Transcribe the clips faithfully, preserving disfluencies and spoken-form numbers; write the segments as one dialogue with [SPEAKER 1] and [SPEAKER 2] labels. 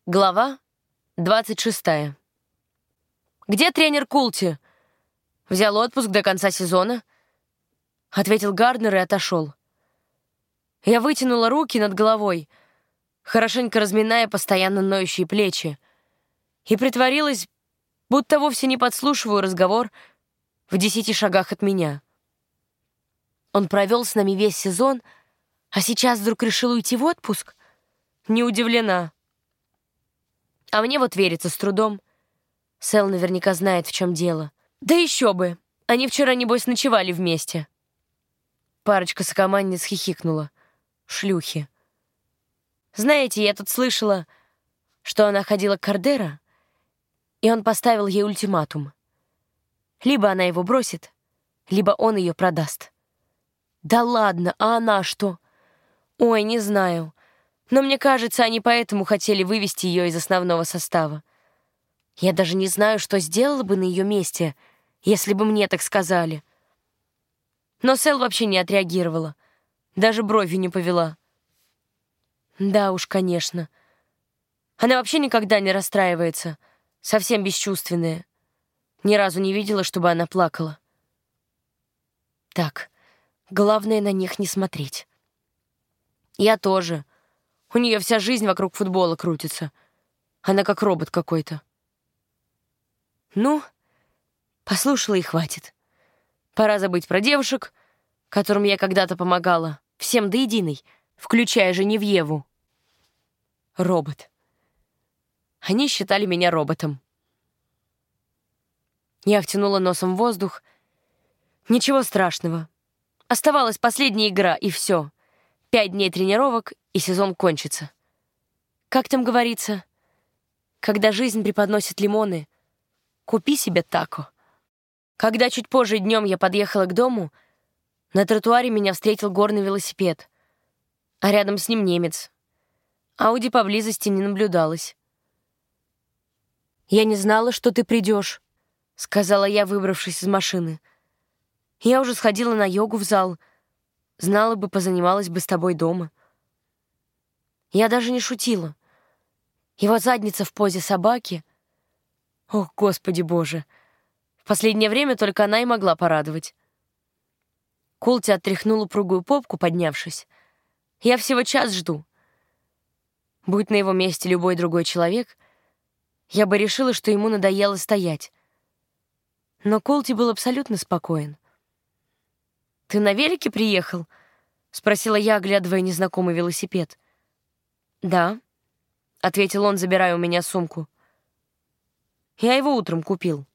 [SPEAKER 1] Глава двадцать шестая. «Где тренер Култи?» «Взял отпуск до конца сезона», — ответил Гарднер и отошел. Я вытянула руки над головой, хорошенько разминая постоянно ноющие плечи, и притворилась, будто вовсе не подслушиваю разговор в десяти шагах от меня. Он провел с нами весь сезон, а сейчас вдруг решил уйти в отпуск? Не удивлена. А мне вот верится с трудом. Сэл наверняка знает, в чем дело. Да еще бы! Они вчера, небось, ночевали вместе. Парочка сокомандниц хихикнула. Шлюхи. Знаете, я тут слышала, что она ходила к Кардера, и он поставил ей ультиматум. Либо она его бросит, либо он ее продаст. Да ладно, а она что? Ой, не знаю. Но мне кажется, они поэтому хотели вывести ее из основного состава. Я даже не знаю, что сделала бы на ее месте, если бы мне так сказали. Но Сэл вообще не отреагировала, даже бровью не повела. Да уж, конечно. Она вообще никогда не расстраивается, совсем бесчувственная. Ни разу не видела, чтобы она плакала. Так, главное на них не смотреть. Я тоже. У нее вся жизнь вокруг футбола крутится. Она как робот какой-то. Ну, послушала и хватит. Пора забыть про девушек, которым я когда-то помогала, всем до единой, включая Женевьеву. Робот. Они считали меня роботом. Я втянула носом воздух. Ничего страшного. Оставалась последняя игра, и все. Пять дней тренировок, и сезон кончится. Как там говорится? Когда жизнь преподносит лимоны, купи себе тако. Когда чуть позже днем я подъехала к дому, на тротуаре меня встретил горный велосипед, а рядом с ним немец. Ауди поблизости не наблюдалось. «Я не знала, что ты придешь», — сказала я, выбравшись из машины. «Я уже сходила на йогу в зал. Знала бы, позанималась бы с тобой дома». Я даже не шутила. Его задница в позе собаки. Ох, Господи Боже! В последнее время только она и могла порадовать. Култи отряхнул упругую попку, поднявшись. Я всего час жду. Будь на его месте любой другой человек, я бы решила, что ему надоело стоять. Но Култи был абсолютно спокоен. «Ты на велике приехал?» — спросила я, оглядывая незнакомый велосипед. «Да», — ответил он, забирая у меня сумку. «Я его утром купил».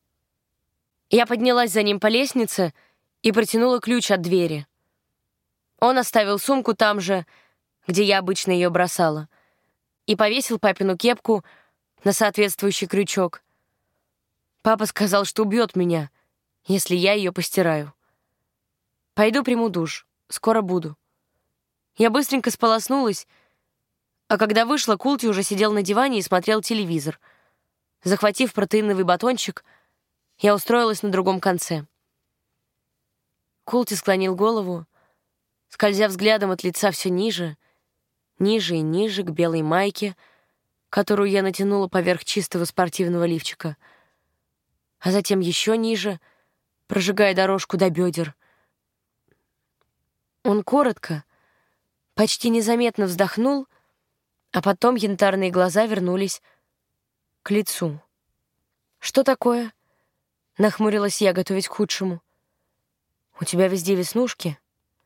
[SPEAKER 1] Я поднялась за ним по лестнице и протянула ключ от двери. Он оставил сумку там же, где я обычно ее бросала, и повесил папину кепку на соответствующий крючок. Папа сказал, что убьет меня, если я ее постираю. Пойду приму душ, скоро буду. Я быстренько сполоснулась, а когда вышла, Култи уже сидел на диване и смотрел телевизор. Захватив протеиновый батончик, я устроилась на другом конце. Култи склонил голову, скользя взглядом от лица все ниже, ниже и ниже к белой майке, которую я натянула поверх чистого спортивного лифчика, а затем еще ниже, прожигая дорожку до бедер. Он коротко, почти незаметно вздохнул, а потом янтарные глаза вернулись к лицу. «Что такое?» — нахмурилась я, готовясь к худшему. «У тебя везде веснушки?»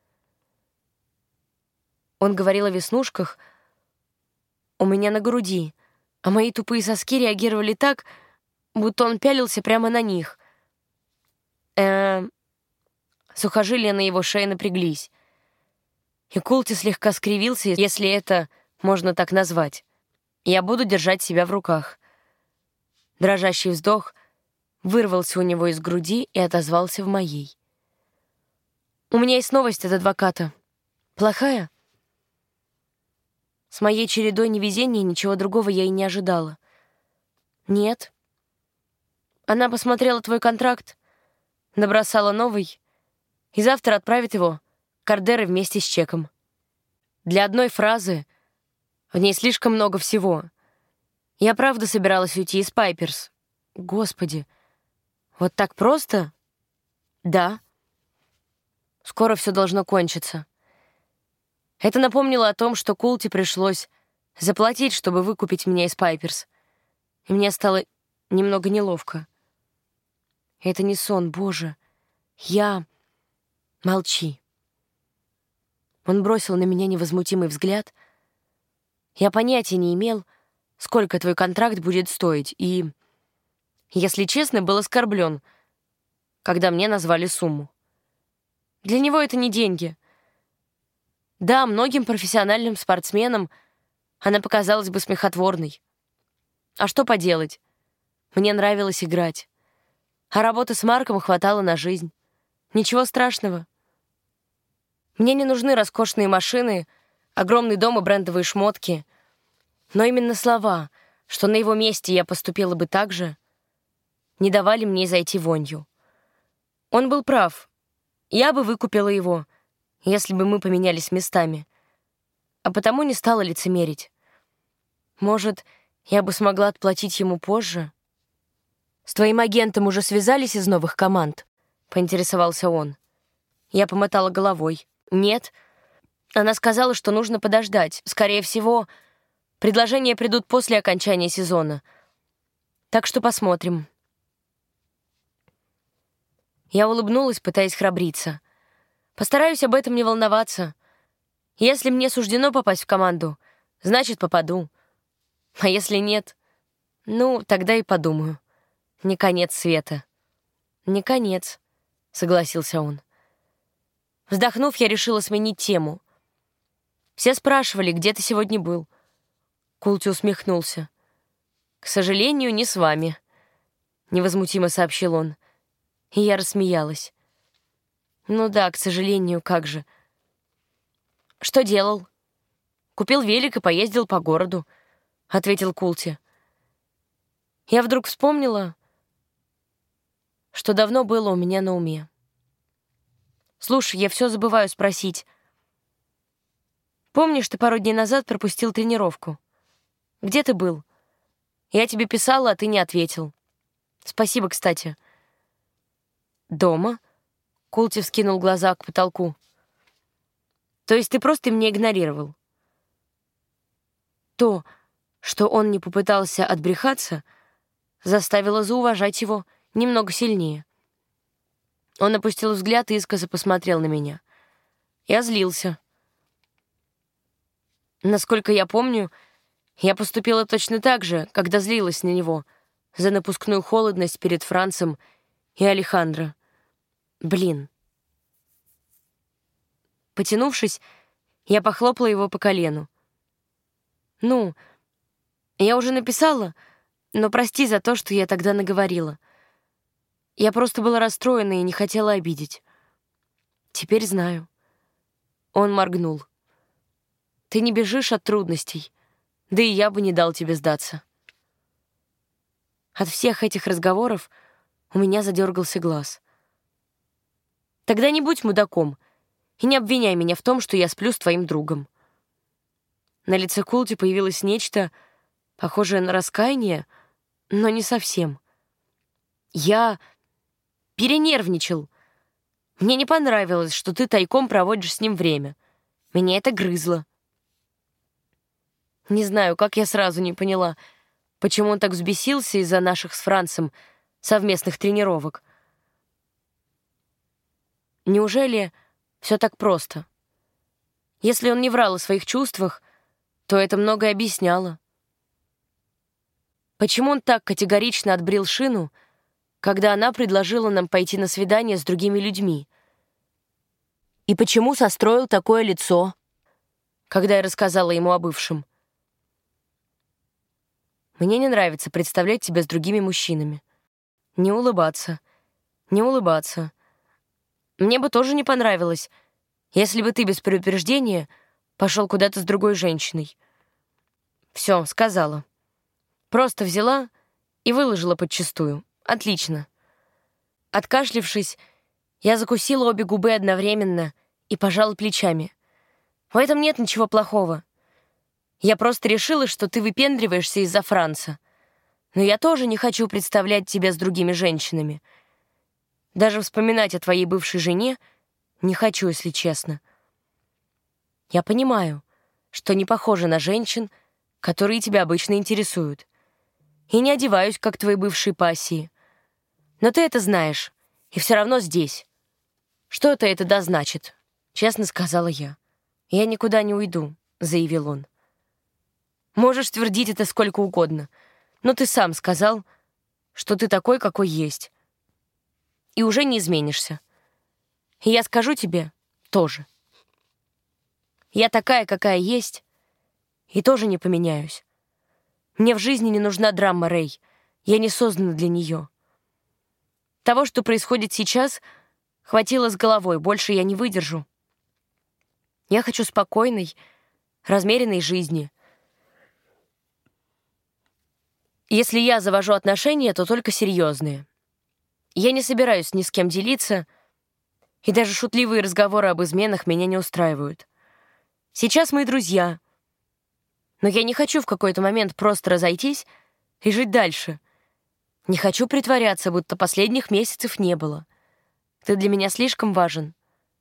[SPEAKER 1] Он говорил о веснушках у меня на груди, а мои тупые соски реагировали так, будто он пялился прямо на них. Эм... Сухожилия на его шее напряглись. И Култи слегка скривился, если это можно так назвать. Я буду держать себя в руках. Дрожащий вздох вырвался у него из груди и отозвался в моей. «У меня есть новость от адвоката. Плохая?» С моей чередой невезения ничего другого я и не ожидала. «Нет». Она посмотрела твой контракт, набросала новый, и завтра отправит его к Кардеру вместе с чеком. Для одной фразы в ней слишком много всего. Я правда собиралась уйти из Пайперс. Господи, вот так просто? Да. Скоро все должно кончиться. Это напомнило о том, что Култи пришлось заплатить, чтобы выкупить меня из Пайперс. И мне стало немного неловко. Это не сон, Боже. Я... Молчи. Он бросил на меня невозмутимый взгляд. Я понятия не имел, сколько твой контракт будет стоить, и, если честно, был оскорблен, когда мне назвали сумму. Для него это не деньги. Да, многим профессиональным спортсменам она показалась бы смехотворной. А что поделать? Мне нравилось играть. А работы с Марком хватало на жизнь. Ничего страшного. Мне не нужны роскошные машины, огромный дом и брендовые шмотки. Но именно слова, что на его месте я поступила бы так же, не давали мне зайти вонью. Он был прав. Я бы выкупила его, если бы мы поменялись местами. А потому не стала лицемерить. Может, я бы смогла отплатить ему позже? «С твоим агентом уже связались из новых команд?» — поинтересовался он. Я помотала головой. «Нет». Она сказала, что нужно подождать. Скорее всего, предложения придут после окончания сезона. Так что посмотрим. Я улыбнулась, пытаясь храбриться. Постараюсь об этом не волноваться. Если мне суждено попасть в команду, значит, попаду. А если нет, ну, тогда и подумаю. Не конец света. Не конец, согласился он. Вздохнув, я решила сменить тему. Все спрашивали, где ты сегодня был. Култи усмехнулся. К сожалению, не с вами, невозмутимо сообщил он. И я рассмеялась. Ну да, к сожалению, как же. Что делал? Купил велик и поездил по городу, ответил Култи. Я вдруг вспомнила, что давно было у меня на уме. Слушай, я все забываю спросить. Помнишь, ты пару дней назад пропустил тренировку? Где ты был? Я тебе писала, а ты не ответил. Спасибо, кстати. Дома? Култи вскинул глаза к потолку. То есть ты просто меня игнорировал? То, что он не попытался отбрехаться, заставило зауважать его немного сильнее. Он опустил взгляд и искоса посмотрел на меня. Я злился. Насколько я помню, я поступила точно так же, когда злилась на него за напускную холодность перед Францем и Алехандро. Блин. Потянувшись, я похлопала его по колену. «Ну, я уже написала, но прости за то, что я тогда наговорила. Я просто была расстроена и не хотела обидеть. Теперь знаю». Он моргнул. «Ты не бежишь от трудностей, да и я бы не дал тебе сдаться». От всех этих разговоров у меня задергался глаз. «Тогда не будь мудаком и не обвиняй меня в том, что я сплю с твоим другом». На лице Култи появилось нечто, похожее на раскаяние, но не совсем. «Я перенервничал. Мне не понравилось, что ты тайком проводишь с ним время. Меня это грызло». Не знаю, как я сразу не поняла, почему он так взбесился из-за наших с Францем совместных тренировок. Неужели все так просто? Если он не врал о своих чувствах, то это многое объясняло. Почему он так категорично отбрил Шину, когда она предложила нам пойти на свидание с другими людьми? И почему состроил такое лицо, когда я рассказала ему о бывшем? Мне не нравится представлять тебя с другими мужчинами. Не улыбаться, не улыбаться. Мне бы тоже не понравилось, если бы ты без предупреждения пошел куда-то с другой женщиной. Все, сказала. Просто взяла и выложила подчистую. Отлично. Откашлившись, я закусила обе губы одновременно и пожала плечами. В этом нет ничего плохого. Я просто решила, что ты выпендриваешься из-за Франца. Но я тоже не хочу представлять тебя с другими женщинами. Даже вспоминать о твоей бывшей жене не хочу, если честно. Я понимаю, что не похожа на женщин, которые тебя обычно интересуют. И не одеваюсь, как твои бывшие пассии. Но ты это знаешь, и все равно здесь. Что-то это да значит, честно сказала я. Я никуда не уйду, заявил он. Можешь твердить это сколько угодно, но ты сам сказал, что ты такой, какой есть. И уже не изменишься. И я скажу тебе тоже. Я такая, какая есть, и тоже не поменяюсь. Мне в жизни не нужна драма, Рэй. Я не создана для нее. Того, что происходит сейчас, хватило с головой, больше я не выдержу. Я хочу спокойной, размеренной жизни. Если я завожу отношения, то только серьезные. Я не собираюсь ни с кем делиться, и даже шутливые разговоры об изменах меня не устраивают. Сейчас мы друзья, но я не хочу в какой-то момент просто разойтись и жить дальше. Не хочу притворяться, будто последних месяцев не было. Ты для меня слишком важен.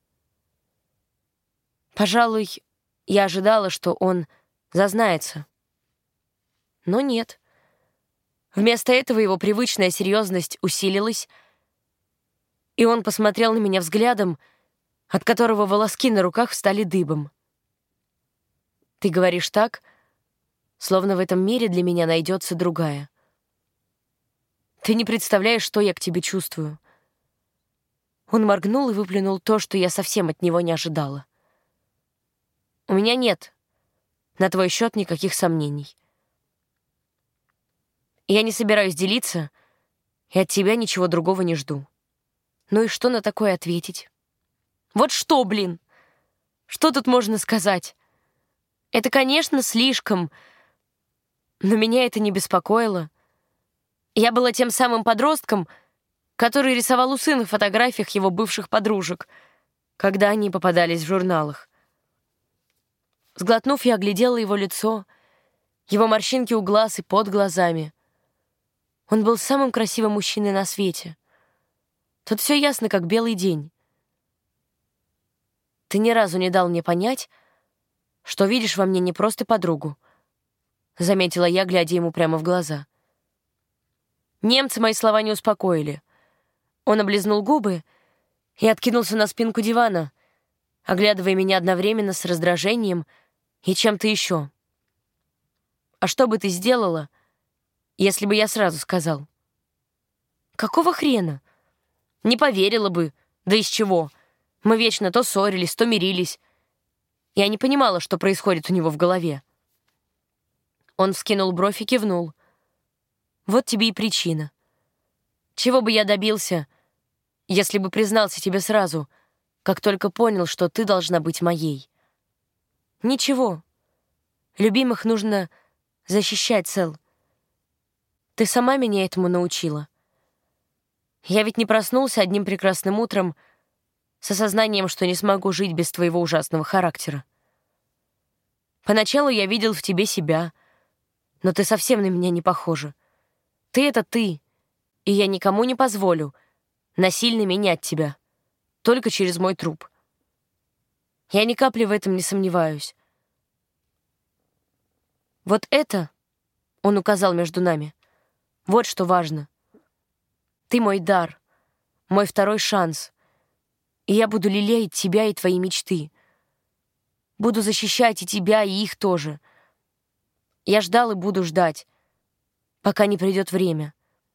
[SPEAKER 1] Пожалуй, я ожидала, что он зазнается. Но нет. Вместо этого его привычная серьезность усилилась, и он посмотрел на меня взглядом, от которого волоски на руках встали дыбом. Ты говоришь так, словно в этом мире для меня найдется другая. Ты не представляешь, что я к тебе чувствую. Он моргнул и выплюнул то, что я совсем от него не ожидала. У меня нет на твой счет никаких сомнений. Я не собираюсь делиться, и от тебя ничего другого не жду. Ну и что на такое ответить? Вот что, блин? Что тут можно сказать? Это, конечно, слишком, но меня это не беспокоило. Я была тем самым подростком, который рисовал у сына в фотографиях его бывших подружек, когда они попадались в журналах. Сглотнув, я оглядела его лицо, его морщинки у глаз и под глазами. Он был самым красивым мужчиной на свете. Тут все ясно, как белый день. Ты ни разу не дал мне понять, что видишь во мне не просто подругу, заметила я, глядя ему прямо в глаза. Немцы мои слова не успокоили. Он облизнул губы и откинулся на спинку дивана, оглядывая меня одновременно с раздражением и чем-то еще. А что бы ты сделала, если бы я сразу сказал? Какого хрена? Не поверила бы. Да из чего? Мы вечно то ссорились, то мирились. Я не понимала, что происходит у него в голове. Он вскинул бровь и кивнул. Вот тебе и причина. Чего бы я добился, если бы признался тебе сразу, как только понял, что ты должна быть моей? Ничего. Любимых нужно защищать, Сэл. Ты сама меня этому научила. Я ведь не проснулся одним прекрасным утром с осознанием, что не смогу жить без твоего ужасного характера. Поначалу я видел в тебе себя, но ты совсем на меня не похожа. Ты — это ты, и я никому не позволю насильно менять тебя, только через мой труп. Я ни капли в этом не сомневаюсь. Вот это, он указал между нами, вот что важно. Ты мой дар, мой второй шанс, и я буду лелеять тебя и твои мечты. Буду защищать и тебя, и их тоже. Я ждал и буду ждать, пока не придет время.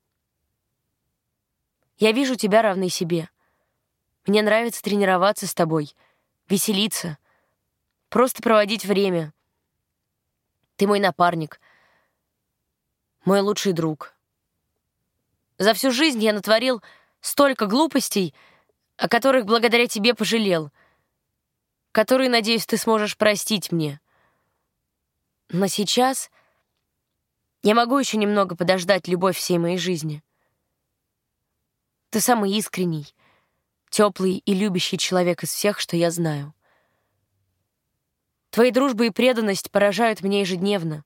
[SPEAKER 1] Я вижу тебя равной себе. Мне нравится тренироваться с тобой, веселиться, просто проводить время. Ты мой напарник, мой лучший друг. За всю жизнь я натворил столько глупостей, о которых благодаря тебе пожалел, которые, надеюсь, ты сможешь простить мне. Но сейчас я могу еще немного подождать любовь всей моей жизни. Ты самый искренний, теплый и любящий человек из всех, что я знаю. Твои дружба и преданность поражают меня ежедневно.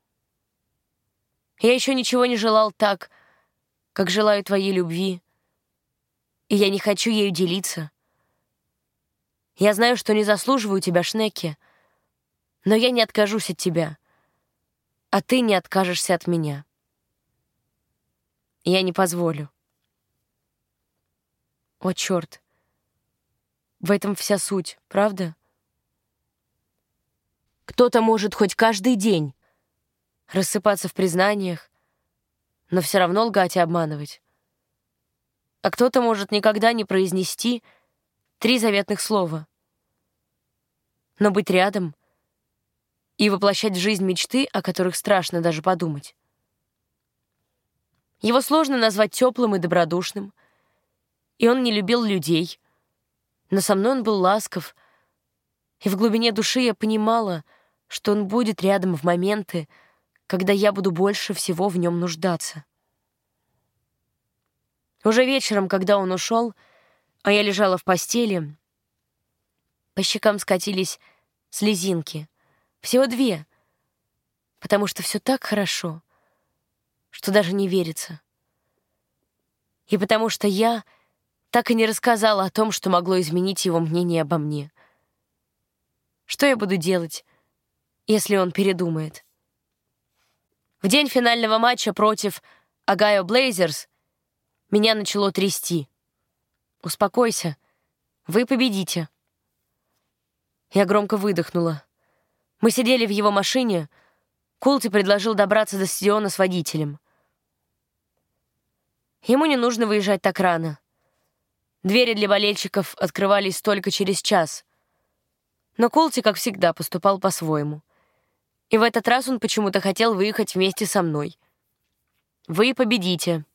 [SPEAKER 1] Я еще ничего не желал так, как желаю твоей любви, и я не хочу ею делиться. Я знаю, что не заслуживаю тебя, Шнеки, но я не откажусь от тебя, а ты не откажешься от меня. Я не позволю. О, черт. В этом вся суть, правда? Кто-то может хоть каждый день рассыпаться в признаниях, но все равно лгать и обманывать. А кто-то может никогда не произнести три заветных слова, но быть рядом и воплощать в жизнь мечты, о которых страшно даже подумать. Его сложно назвать теплым и добродушным, и он не любил людей, но со мной он был ласков, и в глубине души я понимала, что он будет рядом в моменты, когда я буду больше всего в нем нуждаться. Уже вечером, когда он ушел, а я лежала в постели, по щекам скатились слезинки. Всего две, потому что все так хорошо, что даже не верится. И потому что я так и не рассказала о том, что могло изменить его мнение обо мне. Что я буду делать, если он передумает? В день финального матча против Огайо Блейзерс меня начало трясти. «Успокойся, вы победите». Я громко выдохнула. Мы сидели в его машине. Култи предложил добраться до стадиона с водителем. Ему не нужно выезжать так рано. Двери для болельщиков открывались только через час. Но Култи, как всегда, поступал по-своему. И в этот раз он почему-то хотел выехать вместе со мной. «Вы победите».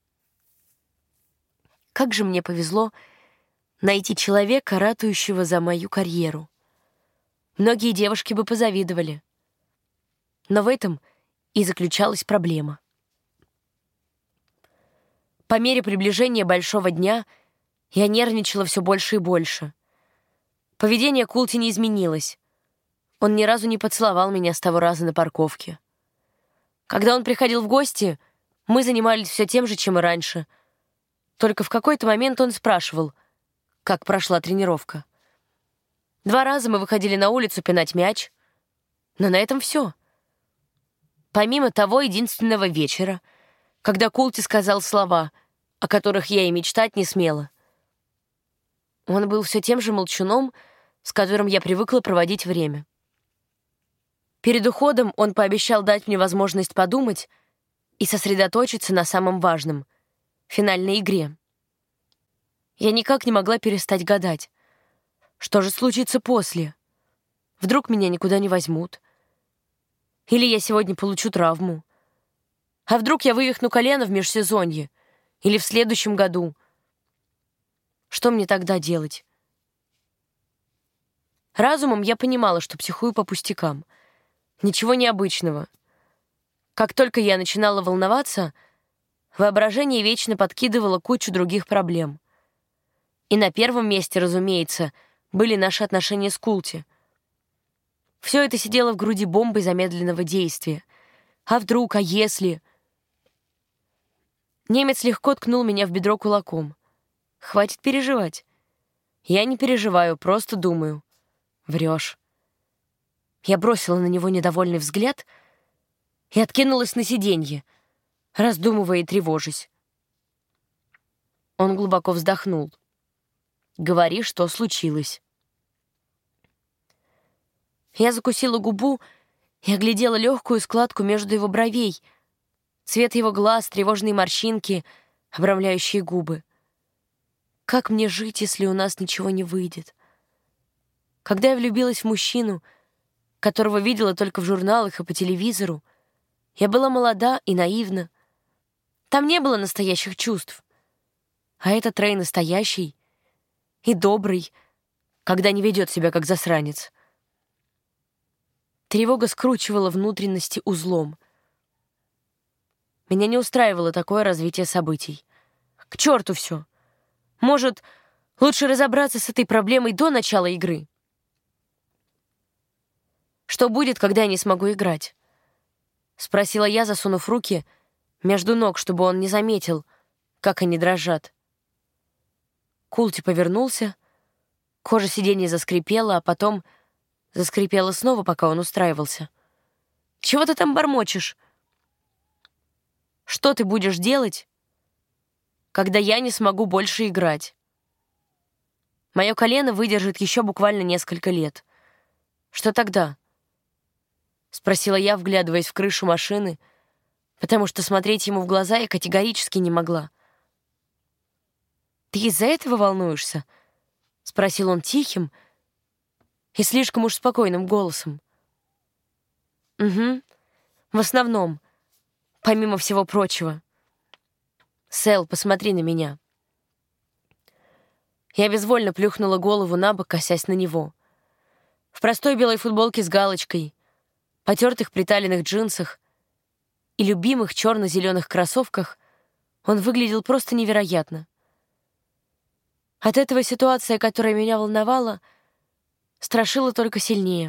[SPEAKER 1] Как же мне повезло найти человека, ратующего за мою карьеру. Многие девушки бы позавидовали. Но в этом и заключалась проблема. По мере приближения большого дня я нервничала все больше и больше. Поведение Култи не изменилось. Он ни разу не поцеловал меня с того раза на парковке. Когда он приходил в гости, мы занимались все тем же, чем и раньше. Только в какой-то момент он спрашивал, как прошла тренировка. Два раза мы выходили на улицу пинать мяч, но на этом все. Помимо того единственного вечера, когда Култи сказал слова, о которых я и мечтать не смела. Он был все тем же молчуном, с которым я привыкла проводить время. Перед уходом он пообещал дать мне возможность подумать и сосредоточиться на самом важном — финальной игре. Я никак не могла перестать гадать. Что же случится после? Вдруг меня никуда не возьмут? Или я сегодня получу травму? А вдруг я вывихну колено в межсезонье? Или в следующем году? Что мне тогда делать? Разумом я понимала, что психую по пустякам. Ничего необычного. Как только я начинала волноваться, воображение вечно подкидывало кучу других проблем. И на первом месте, разумеется, были наши отношения с Култи. Все это сидело в груди бомбой замедленного действия. А вдруг, а если... Немец легко ткнул меня в бедро кулаком. Хватит переживать. Я не переживаю, просто думаю. Врешь. Я бросила на него недовольный взгляд и откинулась на сиденье, раздумывая и тревожась. Он глубоко вздохнул. «Говори, что случилось». Я закусила губу и оглядела легкую складку между его бровей, цвет его глаз, тревожные морщинки, обрамляющие губы. Как мне жить, если у нас ничего не выйдет? Когда я влюбилась в мужчину, которого видела только в журналах и по телевизору, я была молода и наивна. Там не было настоящих чувств. А этот Рэй настоящий и добрый, когда не ведет себя как засранец. Тревога скручивала внутренности узлом. Меня не устраивало такое развитие событий. К черту все. Может, лучше разобраться с этой проблемой до начала игры? Что будет, когда я не смогу играть? Спросила я, засунув руки между ног, чтобы он не заметил, как они дрожат. Култи повернулся, кожа сиденья заскрипела, а потом заскрипела снова, пока он устраивался. «Чего ты там бормочешь? Что ты будешь делать, когда я не смогу больше играть? Мое колено выдержит еще буквально несколько лет. Что тогда?» — спросила я, вглядываясь в крышу машины, потому что смотреть ему в глаза я категорически не могла. «Ты из-за этого волнуешься?» — спросил он тихим и слишком уж спокойным голосом. «Угу, в основном, помимо всего прочего. Сэл, посмотри на меня». Я безвольно плюхнула голову на бок, косясь на него. В простой белой футболке с галочкой, потертых приталенных джинсах и любимых черно-зеленых кроссовках он выглядел просто невероятно. От этого ситуация, которая меня волновала, страшила только сильнее.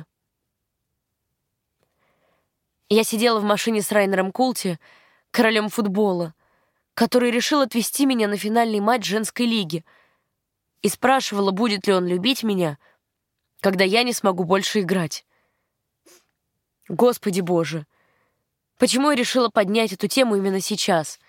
[SPEAKER 1] Я сидела в машине с Райнером Култи, королем футбола, который решил отвезти меня на финальный матч женской лиги, и спрашивала, будет ли он любить меня, когда я не смогу больше играть. Господи Боже, почему я решила поднять эту тему именно сейчас?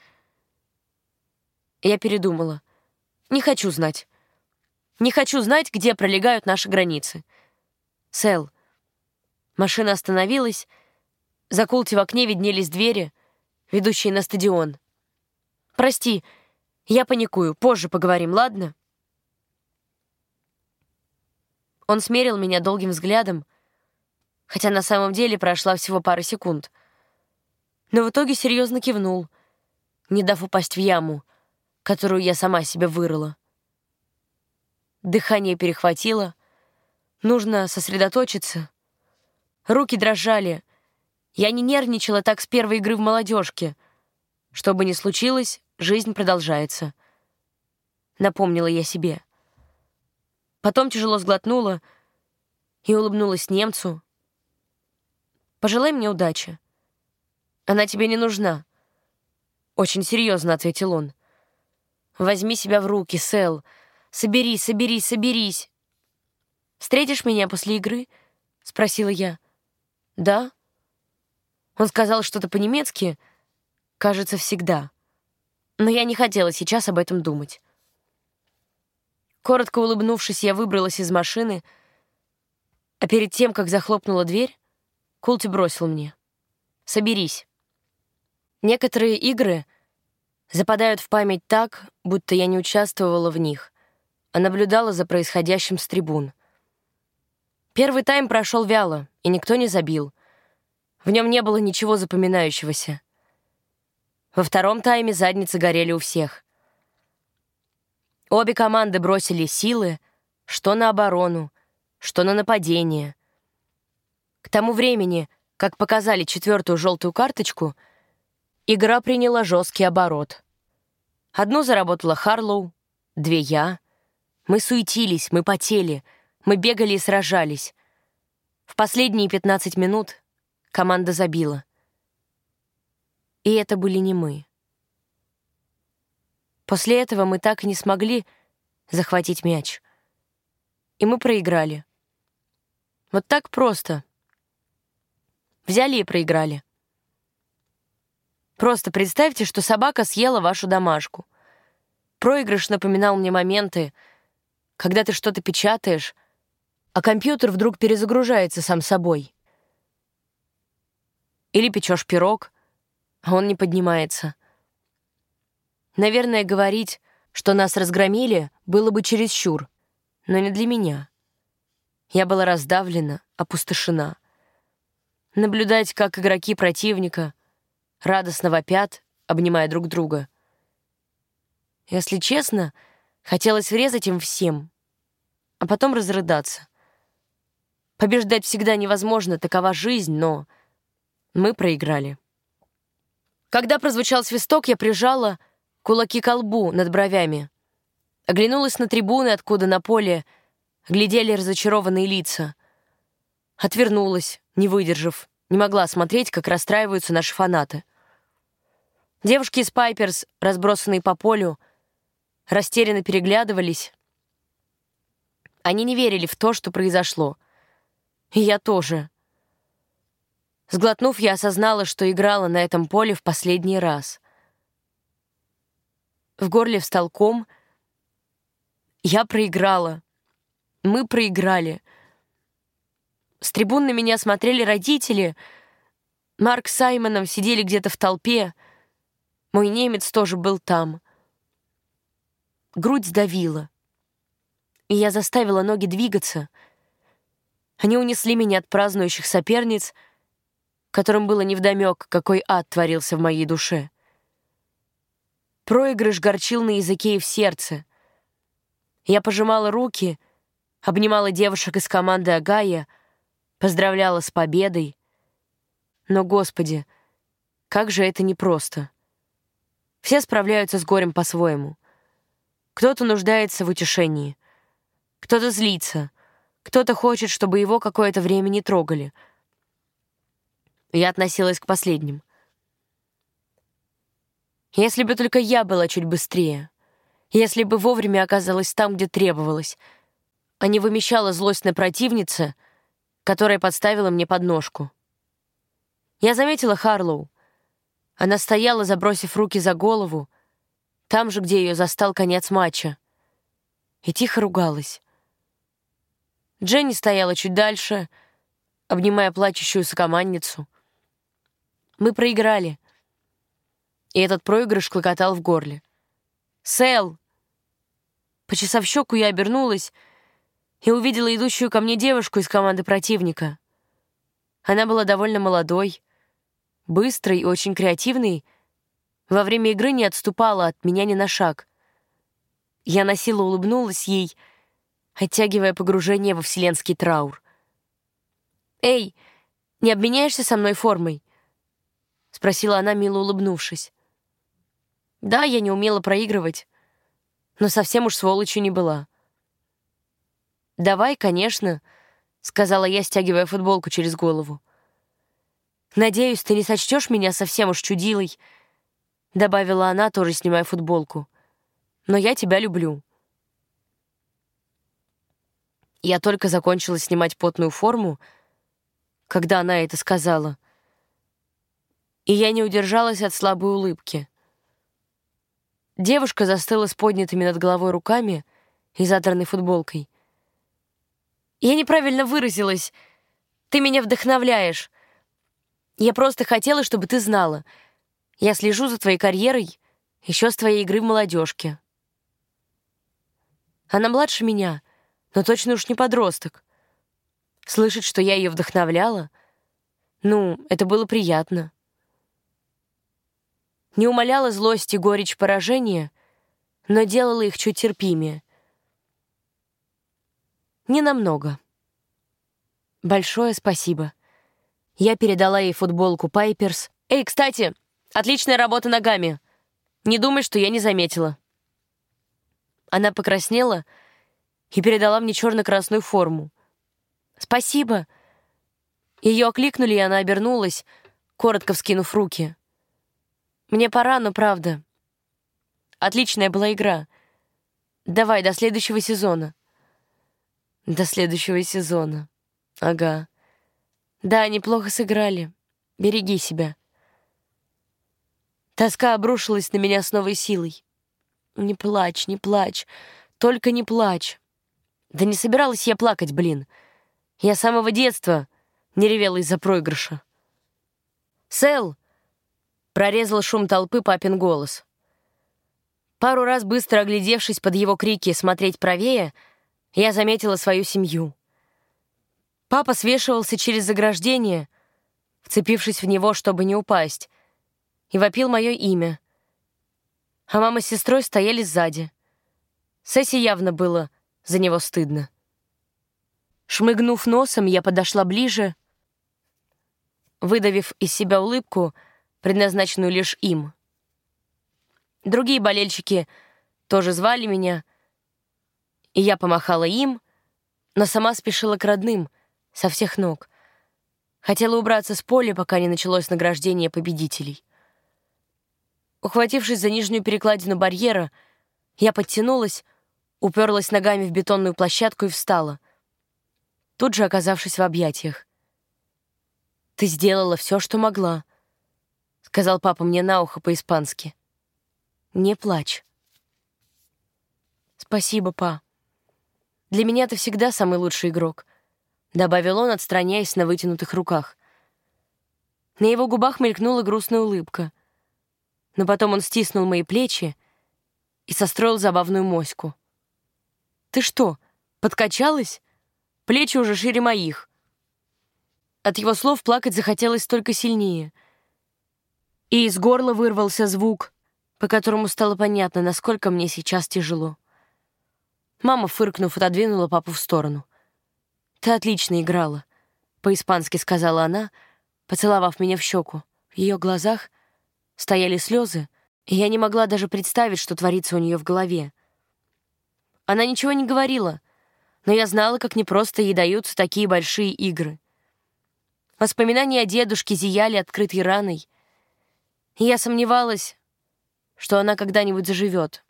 [SPEAKER 1] Я передумала. Не хочу знать. Не хочу знать, где пролегают наши границы. Сэл. Машина остановилась. За Култи в окне виднелись двери, ведущие на стадион. Прости, я паникую. Позже поговорим, ладно? Он смерил меня долгим взглядом, хотя на самом деле прошла всего пара секунд. Но в итоге серьезно кивнул, не дав упасть в яму, которую я сама себе вырыла. Дыхание перехватило. Нужно сосредоточиться. Руки дрожали. Я не нервничала так с первой игры в молодежке. Что бы ни случилось, жизнь продолжается. Напомнила я себе. Потом тяжело сглотнула и улыбнулась немцу. «Пожелай мне удачи. Она тебе не нужна». Очень серьезно ответил он. «Возьми себя в руки, Сэл. Соберись, соберись, соберись. Встретишь меня после игры?» — спросила я. «Да». Он сказал что-то по-немецки, кажется, всегда. Но я не хотела сейчас об этом думать. Коротко улыбнувшись, я выбралась из машины, а перед тем, как захлопнула дверь, Култи бросил мне: «Соберись». Некоторые игры западают в память так, будто я не участвовала в них, а наблюдала за происходящим с трибун. Первый тайм прошел вяло, и никто не забил. В нем не было ничего запоминающегося. Во втором тайме задницы горели у всех. Обе команды бросили силы, что на оборону, что на нападение. К тому времени, как показали четвертую желтую карточку, игра приняла жесткий оборот. Одну заработала Харлоу, две я. Мы суетились, мы потели, мы бегали и сражались. В последние пятнадцать минут команда забила. И это были не мы. После этого мы так и не смогли захватить мяч. И мы проиграли. Вот так просто. Взяли и проиграли. Просто представьте, что собака съела вашу домашку. Проигрыш напоминал мне моменты, когда ты что-то печатаешь, а компьютер вдруг перезагружается сам собой. Или печешь пирог, а он не поднимается. Наверное, говорить, что нас разгромили, было бы чересчур, но не для меня. Я была раздавлена, опустошена. Наблюдать, как игроки противника радостно вопят, обнимая друг друга. Если честно, хотелось врезать им всем, а потом разрыдаться. Побеждать всегда невозможно, такова жизнь, но мы проиграли. Когда прозвучал свисток, я прижала кулаки к лбу над бровями. Оглянулась на трибуны, откуда на поле глядели разочарованные лица. Отвернулась, не выдержав, не могла смотреть, как расстраиваются наши фанаты. Девушки из Пайперс, разбросанные по полю, растерянно переглядывались. Они не верили в то, что произошло. И я тоже. Сглотнув, я осознала, что играла на этом поле в последний раз. В горле встал ком. Я проиграла. Мы проиграли. С трибун на меня смотрели родители. Марк с Саймоном сидели где-то в толпе. Мой немец тоже был там. Грудь сдавила. И я заставила ноги двигаться. Они унесли меня от празднующих соперниц, которым было невдомёк, какой ад творился в моей душе. Проигрыш горчил на языке и в сердце. Я пожимала руки, обнимала девушек из команды Огайо, поздравляла с победой. Но, Господи, как же это непросто. Все справляются с горем по-своему. Кто-то нуждается в утешении, кто-то злится, кто-то хочет, чтобы его какое-то время не трогали. Я относилась к последним. Если бы только я была чуть быстрее, если бы вовремя оказалась там, где требовалось, а не вымещала злость на противнице, которая подставила мне подножку. Я заметила Харлоу. Она стояла, забросив руки за голову, там же, где ее застал конец матча, и тихо ругалась. Дженни стояла чуть дальше, обнимая плачущую сокомандницу. Мы проиграли, и этот проигрыш клокотал в горле. «Сэл!» Почесав щеку, я обернулась и увидела идущую ко мне девушку из команды противника. Она была довольно молодой, быстрой и очень креативной, во время игры не отступала от меня ни на шаг. Я насилу улыбнулась ей, оттягивая погружение во вселенский траур. «Эй, не обменяешься со мной формой?» — спросила она, мило улыбнувшись. Да, я не умела проигрывать, но совсем уж сволочью не была. «Давай, конечно», — сказала я, стягивая футболку через голову. «Надеюсь, ты не сочтешь меня совсем уж чудилой», — добавила она, тоже снимая футболку. «Но я тебя люблю». Я только закончила снимать потную форму, когда она это сказала, и я не удержалась от слабой улыбки. Девушка застыла с поднятыми над головой руками и задранной футболкой. «Я неправильно выразилась. Ты меня вдохновляешь. Я просто хотела, чтобы ты знала. Я слежу за твоей карьерой еще с твоей игры в молодежке». Она младше меня, но точно уж не подросток. Слышать, что я ее вдохновляла, ну, это было приятно. Не умаляла злость и горечь поражения, но делала их чуть терпимее. Ненамного. Большое спасибо. Я передала ей футболку Пайперс. «Эй, кстати, отличная работа ногами. Не думай, что я не заметила». Она покраснела и передала мне черно-красную форму. «Спасибо». Ее окликнули, и она обернулась, коротко вскинув руки. «Мне пора, но правда. Отличная была игра. Давай, до следующего сезона». «До следующего сезона. Ага. Да, неплохо сыграли. Береги себя». Тоска обрушилась на меня с новой силой. «Не плачь, не плачь. Только не плачь». Да не собиралась я плакать, блин. Я с самого детства не ревела из-за проигрыша. «Сэл!» — прорезал шум толпы папин голос. Пару раз, быстро оглядевшись под его крики «смотреть правее», я заметила свою семью. Папа свешивался через заграждение, вцепившись в него, чтобы не упасть, и вопил мое имя. А мама с сестрой стояли сзади. Сессе явно было за него стыдно. Шмыгнув носом, я подошла ближе, выдавив из себя улыбку, предназначенную лишь им. Другие болельщики тоже звали меня, и я помахала им, но сама спешила к родным, со всех ног. Хотела убраться с поля, пока не началось награждение победителей. Ухватившись за нижнюю перекладину барьера, я подтянулась, уперлась ногами в бетонную площадку и встала, тут же оказавшись в объятиях. «Ты сделала все, что могла», — сказал папа мне на ухо по-испански. «Не плачь». «Спасибо, па. Для меня ты всегда самый лучший игрок», — добавил он, отстраняясь на вытянутых руках. На его губах мелькнула грустная улыбка, но потом он стиснул мои плечи и состроил забавную моську. «Ты что, подкачалась? Плечи уже шире моих». От его слов плакать захотелось только сильнее, и из горла вырвался звук, по которому стало понятно, насколько мне сейчас тяжело. Мама, фыркнув, отодвинула папу в сторону. «Ты отлично играла», — по-испански сказала она, поцеловав меня в щеку. В ее глазах стояли слезы, и я не могла даже представить, что творится у нее в голове. Она ничего не говорила, но я знала, как непросто ей даются такие большие игры. Воспоминания о дедушке зияли открытой раной, и я сомневалась, что она когда-нибудь заживет.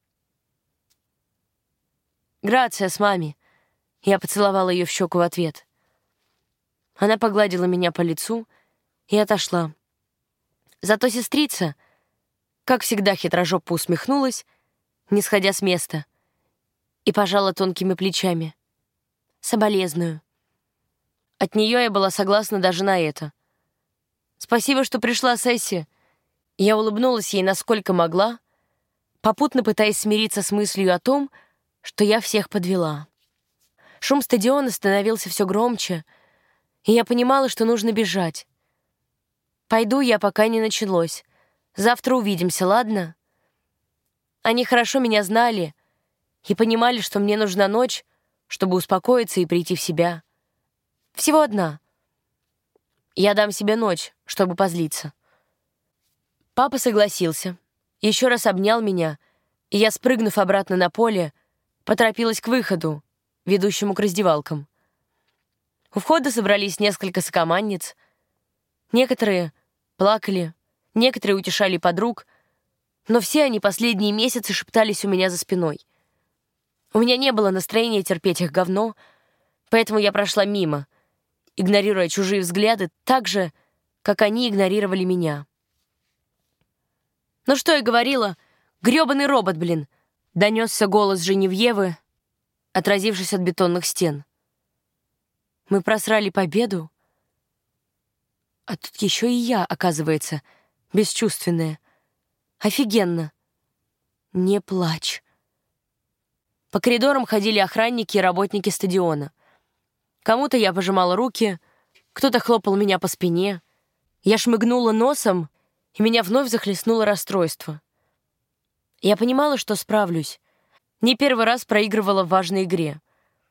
[SPEAKER 1] «Грация с мами», — я поцеловала ее в щеку в ответ. Она погладила меня по лицу и отошла. Зато сестрица, как всегда, хитрожопо усмехнулась, не сходя с места, и пожала тонкими плечами. «Соболезную». От нее я была согласна даже на это. «Спасибо, что пришла, Сесси». Я улыбнулась ей насколько могла, попутно пытаясь смириться с мыслью о том, что я всех подвела. Шум стадиона становился все громче, и я понимала, что нужно бежать. «Пойду я, пока не началось. Завтра увидимся, ладно?» Они хорошо меня знали и понимали, что мне нужна ночь, чтобы успокоиться и прийти в себя. Всего одна. Я дам себе ночь, чтобы позлиться. Папа согласился, еще раз обнял меня, и я, спрыгнув обратно на поле, поторопилась к выходу, ведущему к раздевалкам. У входа собрались несколько сокомандниц. Некоторые плакали, некоторые утешали подруг, но все они последние месяцы шептались у меня за спиной. У меня не было настроения терпеть их говно, поэтому я прошла мимо, игнорируя чужие взгляды так же, как они игнорировали меня. «Ну что я говорила? Грёбаный робот, блин!» — донесся голос Женевьевы, отразившись от бетонных стен. Мы просрали победу, а тут еще и я, оказывается, бесчувственная. Офигенно. Не плачь. По коридорам ходили охранники и работники стадиона. Кому-то я пожимала руки, кто-то хлопал меня по спине. Я шмыгнула носом, и меня вновь захлестнуло расстройство. Я понимала, что справлюсь. Не первый раз проигрывала в важной игре.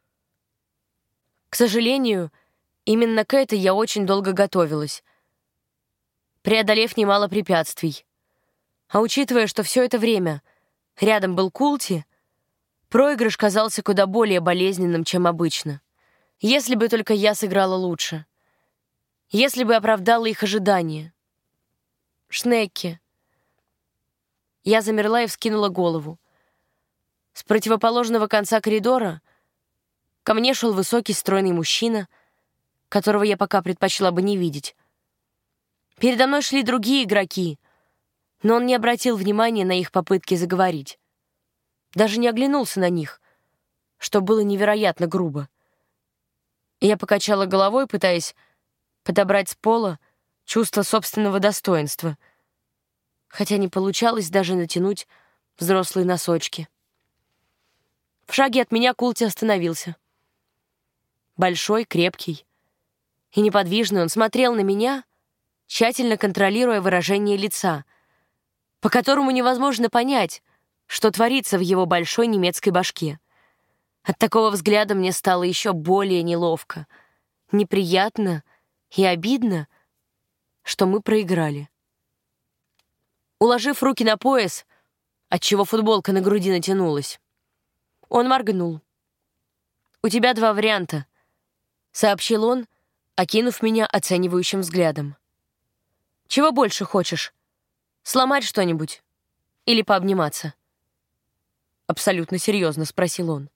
[SPEAKER 1] К сожалению, именно к этой я очень долго готовилась, преодолев немало препятствий. А учитывая, что все это время рядом был Култи, проигрыш казался куда более болезненным, чем обычно. Если бы только я сыграла лучше. Если бы оправдала их ожидания. Шнекки. Я замерла и вскинула голову. С противоположного конца коридора ко мне шел высокий стройный мужчина, которого я пока предпочла бы не видеть. Передо мной шли другие игроки, но он не обратил внимания на их попытки заговорить. Даже не оглянулся на них, что было невероятно грубо. Я покачала головой, пытаясь подобрать с пола чувство собственного достоинства, хотя не получалось даже натянуть взрослые носочки. В шаге от меня Култи остановился. Большой, крепкий и неподвижный, он смотрел на меня, тщательно контролируя выражение лица, по которому невозможно понять, что творится в его большой немецкой башке. От такого взгляда мне стало еще более неловко, неприятно и обидно, что мы проиграли. Уложив руки на пояс, отчего футболка на груди натянулась, он моргнул. «У тебя два варианта. — сообщил он, окинув меня оценивающим взглядом. «Чего больше хочешь? Сломать что-нибудь? Или пообниматься?» Абсолютно серьезно спросил он.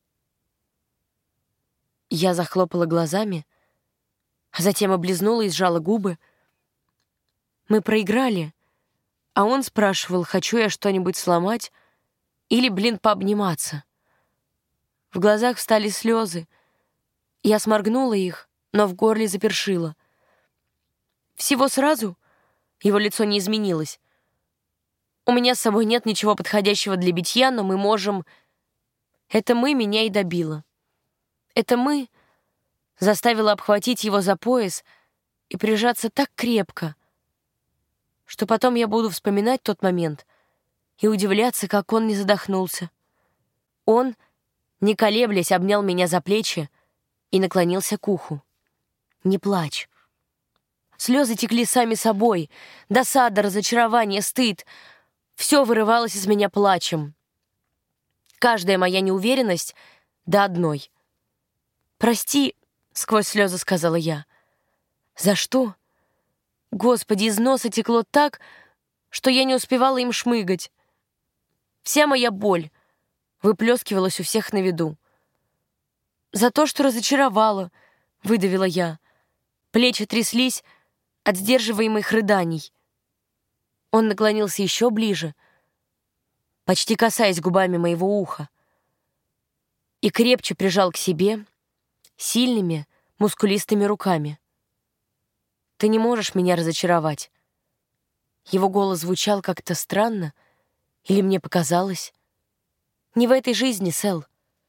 [SPEAKER 1] Я захлопала глазами, а затем облизнула и сжала губы. Мы проиграли, а он спрашивал, хочу я что-нибудь сломать или, блин, пообниматься. В глазах встали слезы. Я сморгнула их, но в горле запершило. Всего сразу его лицо не изменилось. У меня с собой нет ничего подходящего для битья, но мы можем... Это «мы» меня и добило. Это «мы» заставило обхватить его за пояс и прижаться так крепко, что потом я буду вспоминать тот момент и удивляться, как он не задохнулся. Он, не колеблясь, обнял меня за плечи и наклонился к уху. «Не плачь». Слезы текли сами собой. Досада, разочарование, стыд — все вырывалось из меня плачем. Каждая моя неуверенность до одной. «Прости», — сквозь слезы сказала я. «За что?» Господи, из носа текло так, что я не успевала им шмыгать. Вся моя боль выплескивалась у всех на виду. «За то, что разочаровала», — выдавила я. Плечи тряслись от сдерживаемых рыданий. Он наклонился еще ближе, почти касаясь губами моего уха, и крепче прижал к себе сильными, мускулистыми руками. «Ты не можешь меня разочаровать». Его голос звучал как-то странно, или мне показалось. «Не в этой жизни, Сэл».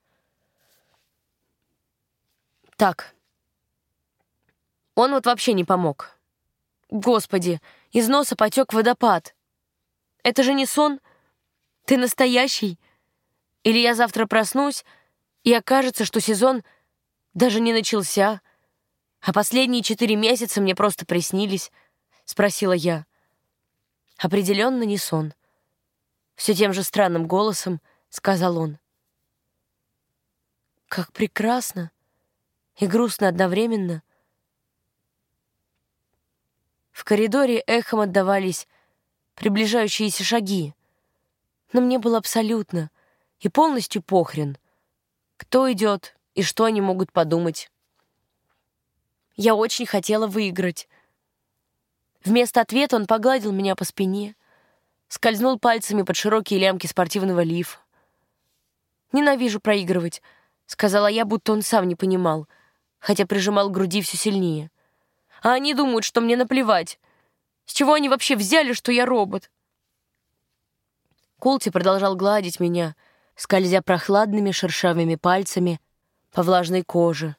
[SPEAKER 1] Так. Он вот вообще не помог. Господи, из носа потек водопад. Это же не сон. Ты настоящий. Или я завтра проснусь, и окажется, что сезон даже не начался, а последние четыре месяца мне просто приснились, — спросила я. Определенно не сон. Все тем же странным голосом сказал он. Как прекрасно и грустно одновременно. В коридоре эхом отдавались приближающиеся шаги, но мне было абсолютно и полностью похрен, кто идет и что они могут подумать. Я очень хотела выиграть. Вместо ответа он погладил меня по спине, скользнул пальцами под широкие лямки спортивного лифа. «Ненавижу проигрывать», — сказала я, будто он сам не понимал, хотя прижимал к груди все сильнее. «А они думают, что мне наплевать. С чего они вообще взяли, что я робот?» Култи продолжал гладить меня, скользя прохладными шершавыми пальцами по влажной коже.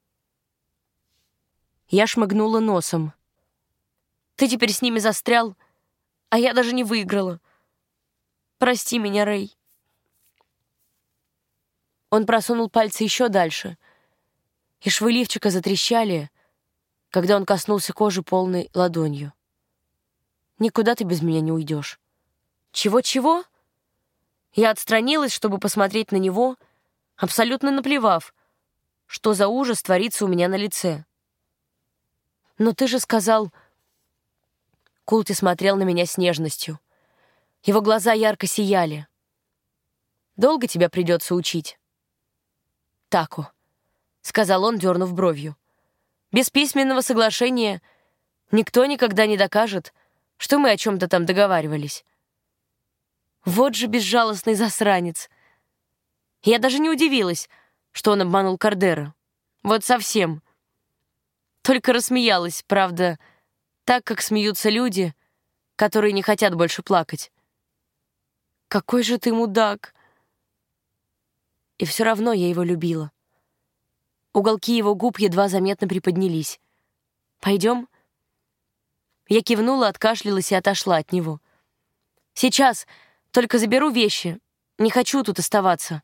[SPEAKER 1] Я шмыгнула носом. «Ты теперь с ними застрял, а я даже не выиграла. Прости меня, Рэй». Он просунул пальцы еще дальше, и швы лифчика затрещали, когда он коснулся кожи полной ладонью. «Никуда ты без меня не уйдешь». «Чего-чего?» Я отстранилась, чтобы посмотреть на него, абсолютно наплевав, что за ужас творится у меня на лице. «Но ты же сказал...» Култи смотрел на меня с нежностью. Его глаза ярко сияли. «Долго тебя придется учить?» «Тако», — сказал он, дернув бровью. «Без письменного соглашения никто никогда не докажет, что мы о чем-то там договаривались». Вот же безжалостный засранец. Я даже не удивилась, что он обманул Кардера. Вот совсем. Только рассмеялась, правда, так, как смеются люди, которые не хотят больше плакать. «Какой же ты мудак!» И все равно я его любила. Уголки его губ едва заметно приподнялись. «Пойдем?» Я кивнула, откашлялась и отошла от него. «Сейчас, только заберу вещи. Не хочу тут оставаться».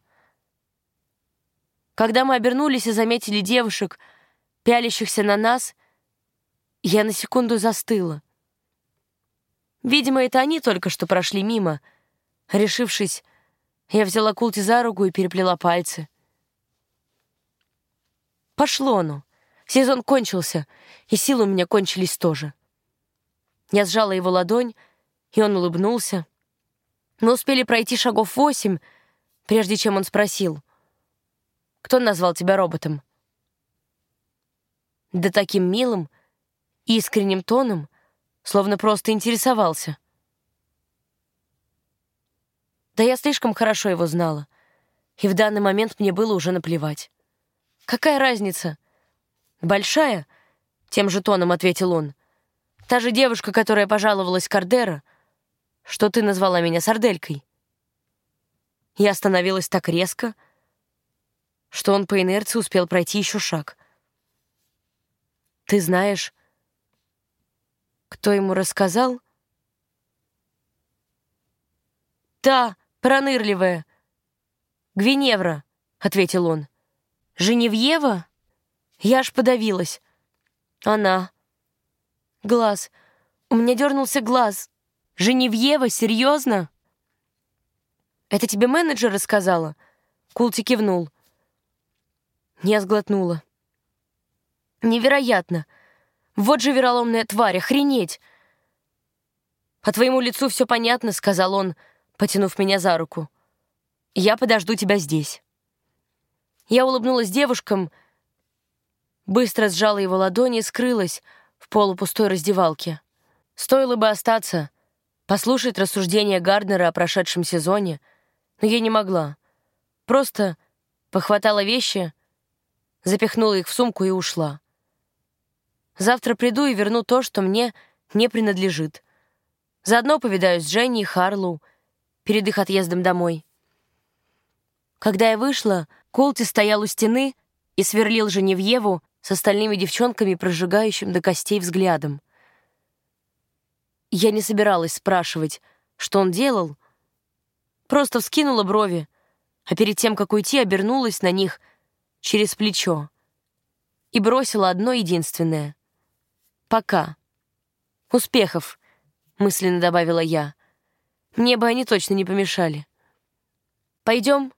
[SPEAKER 1] Когда мы обернулись и заметили девушек, пялящихся на нас, я на секунду застыла. Видимо, это они только что прошли мимо. Решившись, я взяла Култи за руку и переплела пальцы. «Пошло ну», Сезон кончился, и силы у меня кончились тоже. Я сжала его ладонь, и он улыбнулся. Мы успели пройти шагов восемь, прежде чем он спросил: «Кто назвал тебя роботом?» Да таким милым, искренним тоном, словно просто интересовался. Да я слишком хорошо его знала, и в данный момент мне было уже наплевать. «Какая разница?» «Большая», — тем же тоном ответил он. «Та же девушка, которая пожаловалась Кардера, что ты назвала меня сарделькой». Я остановилась так резко, что он по инерции успел пройти еще шаг. «Ты знаешь, кто ему рассказал?» «Та, пронырливая, Гвиневра», — ответил он. «Женевьева?» Я аж подавилась. «Она». Глаз. У меня дернулся глаз. «Женевьева? Серьезно?» «Это тебе менеджер рассказала?» Култи кивнул. Я сглотнула. «Невероятно! Вот же вероломная тварь, охренеть!» «По твоему лицу все понятно», — сказал он, потянув меня за руку. «Я подожду тебя здесь». Я улыбнулась девушкам, быстро сжала его ладони и скрылась в полупустой раздевалке. Стоило бы остаться, послушать рассуждения Гарднера о прошедшем сезоне, но я не могла. Просто похватала вещи, запихнула их в сумку и ушла. Завтра приду и верну то, что мне не принадлежит. Заодно повидаюсь с Женей и Харлоу перед их отъездом домой. Когда я вышла, Култи стоял у стены и сверлил Женевьеву с остальными девчонками, прожигающим до костей взглядом. Я не собиралась спрашивать, что он делал, просто вскинула брови, а перед тем, как уйти, обернулась на них через плечо и бросила одно единственное: «Пока. Успехов», — мысленно добавила я. Мне бы они точно не помешали. «Пойдем?»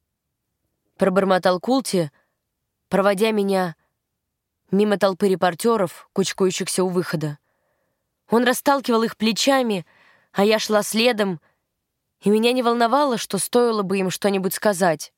[SPEAKER 1] — пробормотал Култи, проводя меня мимо толпы репортеров, кучкующихся у выхода. Он расталкивал их плечами, а я шла следом, и меня не волновало, что стоило бы им что-нибудь сказать.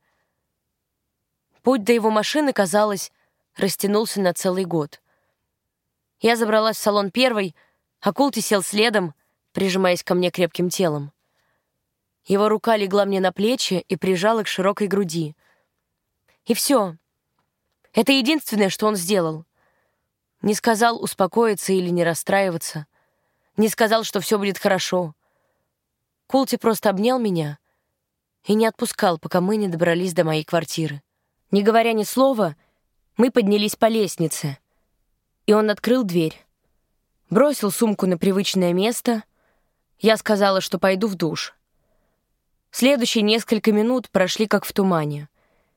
[SPEAKER 1] Путь до его машины, казалось, растянулся на целый год. Я забралась в салон первой, а Култи сел следом, прижимаясь ко мне крепким телом. Его рука легла мне на плечи и прижала к широкой груди. И все. Это единственное, что он сделал. Не сказал успокоиться или не расстраиваться. Не сказал, что все будет хорошо. Култи просто обнял меня и не отпускал, пока мы не добрались до моей квартиры. Не говоря ни слова, мы поднялись по лестнице, и он открыл дверь. Бросил сумку на привычное место. Я сказала, что пойду в душ. Следующие несколько минут прошли как в тумане.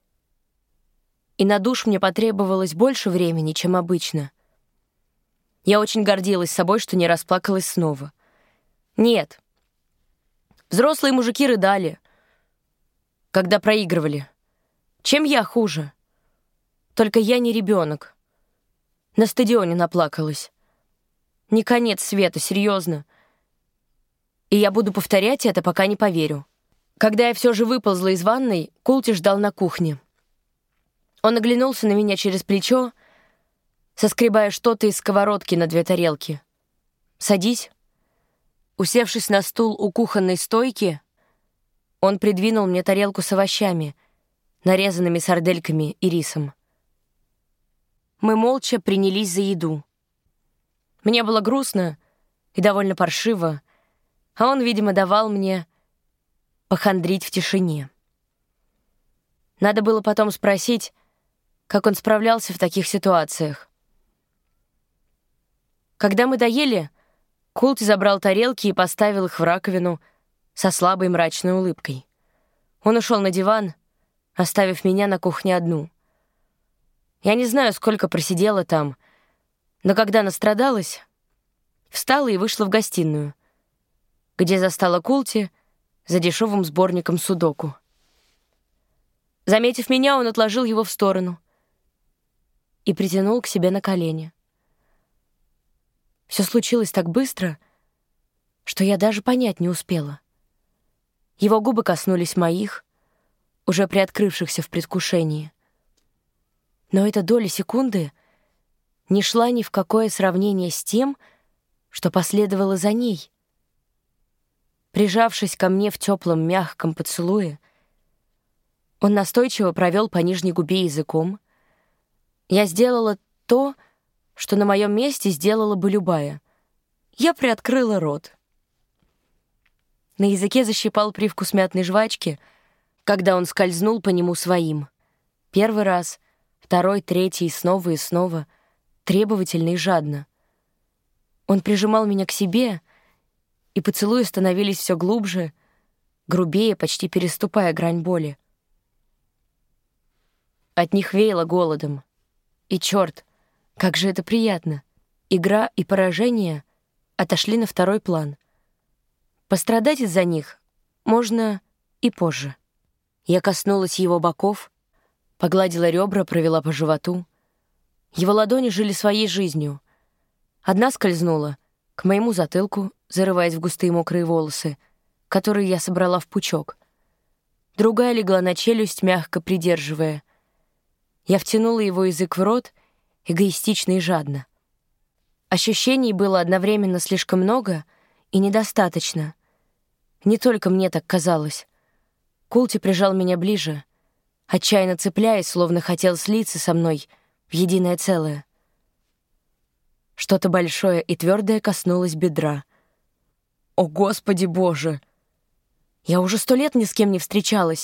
[SPEAKER 1] И на душ мне потребовалось больше времени, чем обычно. Я очень гордилась собой, что не расплакалась снова. Нет. Взрослые мужики рыдали, когда проигрывали. Чем я хуже? Только я не ребенок. На стадионе наплакалась. Не конец света, серьезно. И я буду повторять это, пока не поверю. Когда я все же выползла из ванной, Култи ждал на кухне. Он оглянулся на меня через плечо, соскребая что-то из сковородки на две тарелки. «Садись». Усевшись на стул у кухонной стойки, он придвинул мне тарелку с овощами, нарезанными сардельками и рисом. Мы молча принялись за еду. Мне было грустно и довольно паршиво, а он, видимо, давал мне похандрить в тишине. Надо было потом спросить, как он справлялся в таких ситуациях. Когда мы доели, Култи забрал тарелки и поставил их в раковину со слабой мрачной улыбкой. Он ушел на диван, оставив меня на кухне одну. Я не знаю, сколько просидела там, но когда настрадалась, встала и вышла в гостиную, где застала Култи за дешевым сборником судоку. Заметив меня, он отложил его в сторону. и притянул к себе на колени. Все случилось так быстро, что я даже понять не успела. Его губы коснулись моих, уже приоткрывшихся в предвкушении. Но эта доля секунды не шла ни в какое сравнение с тем, что последовало за ней. Прижавшись ко мне в теплом мягком поцелуе, он настойчиво провел по нижней губе языком. Я сделала то, что на моем месте сделала бы любая. Я приоткрыла рот. На языке защипал привкус мятной жвачки, когда он скользнул по нему своим. Первый раз, второй, третий, снова и снова, требовательно и жадно. Он прижимал меня к себе, и поцелуи становились все глубже, грубее, почти переступая грань боли. От них веяло голодом. И черт, как же это приятно! Игра и поражение отошли на второй план. Пострадать из-за них можно и позже. Я коснулась его боков, погладила ребра, провела по животу. Его ладони жили своей жизнью. Одна скользнула к моему затылку, зарываясь в густые мокрые волосы, которые я собрала в пучок. Другая легла на челюсть, мягко придерживая. Я втянула его язык в рот, эгоистично и жадно. Ощущений было одновременно слишком много и недостаточно. Не только мне так казалось. Култи прижал меня ближе, отчаянно цепляясь, словно хотел слиться со мной в единое целое. Что-то большое и твердое коснулось бедра. О, Господи Боже! Я уже сто лет ни с кем не встречалась.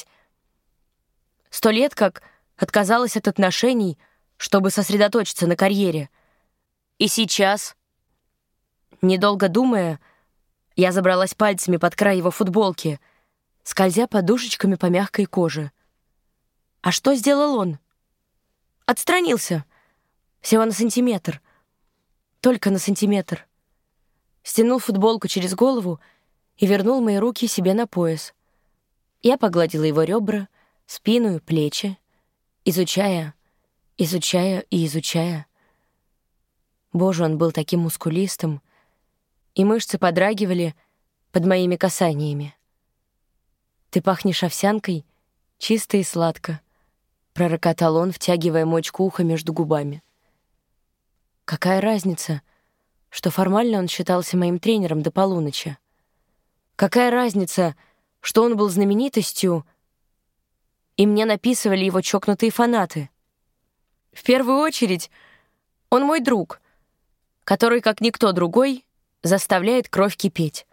[SPEAKER 1] Сто лет как отказалась от отношений, чтобы сосредоточиться на карьере. И сейчас, недолго думая, я забралась пальцами под край его футболки, скользя подушечками по мягкой коже. А что сделал он? Отстранился. Всего на сантиметр. Только на сантиметр. Стянул футболку через голову и вернул мои руки себе на пояс. Я погладила его ребра, спину и плечи, изучая, изучая и изучая. Боже, он был таким мускулистым, и мышцы подрагивали под моими касаниями. «Ты пахнешь овсянкой, чисто и сладко», — пророкотал он, втягивая мочку уха между губами. Какая разница, что формально он считался моим тренером до полуночи? Какая разница, что он был знаменитостью, и мне написывали его чокнутые фанаты? В первую очередь, он мой друг, который, как никто другой, заставляет кровь кипеть.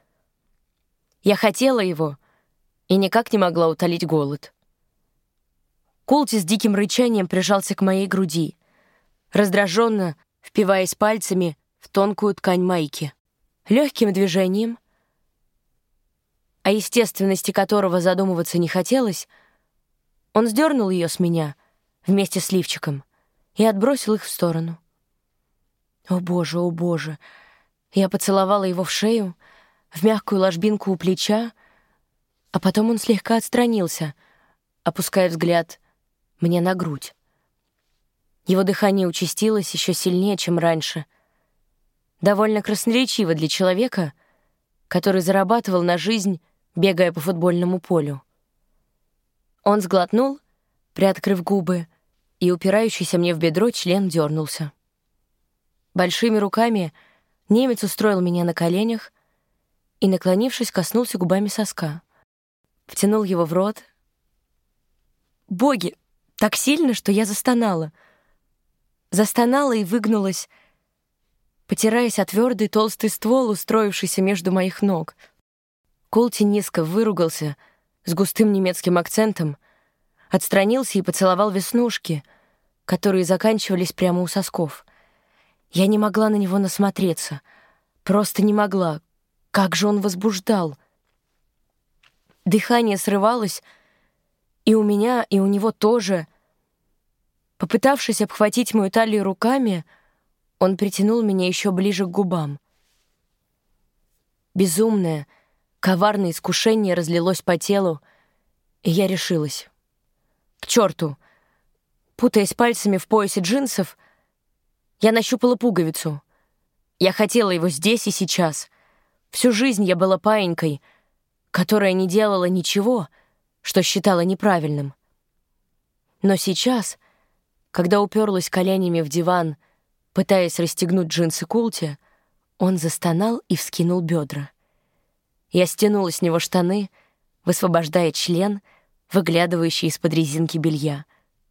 [SPEAKER 1] Я хотела его и никак не могла утолить голод. Култи с диким рычанием прижался к моей груди, раздраженно впиваясь пальцами в тонкую ткань майки. Легким движением, о естественности которого задумываться не хотелось, он сдернул ее с меня вместе с лифчиком и отбросил их в сторону. О боже, о боже! Я поцеловала его в шею, в мягкую ложбинку у плеча, а потом он слегка отстранился, опуская взгляд мне на грудь. Его дыхание участилось еще сильнее, чем раньше. Довольно красноречиво для человека, который зарабатывал на жизнь, бегая по футбольному полю. Он сглотнул, приоткрыв губы, и упирающийся мне в бедро член дернулся. Большими руками немец устроил меня на коленях и, наклонившись, коснулся губами соска. Втянул его в рот. Боги, так сильно, что я застонала. Застонала и выгнулась, потираясь о твердый толстый ствол, устроившийся между моих ног. Култи низко выругался с густым немецким акцентом, отстранился и поцеловал веснушки, которые заканчивались прямо у сосков. Я не могла на него насмотреться. Просто не могла. Как же он возбуждал. Дыхание срывалось, и у меня, и у него тоже. Попытавшись обхватить мою талию руками, он притянул меня еще ближе к губам. Безумное, коварное искушение разлилось по телу, и я решилась. К черту! Путаясь пальцами в поясе джинсов, Я нащупала пуговицу. Я хотела его здесь и сейчас. Всю жизнь я была паинькой, которая не делала ничего, что считала неправильным. Но сейчас, когда уперлась коленями в диван, пытаясь расстегнуть джинсы Култи, он застонал и вскинул бедра. Я стянула с него штаны, высвобождая член, выглядывающий из-под резинки белья.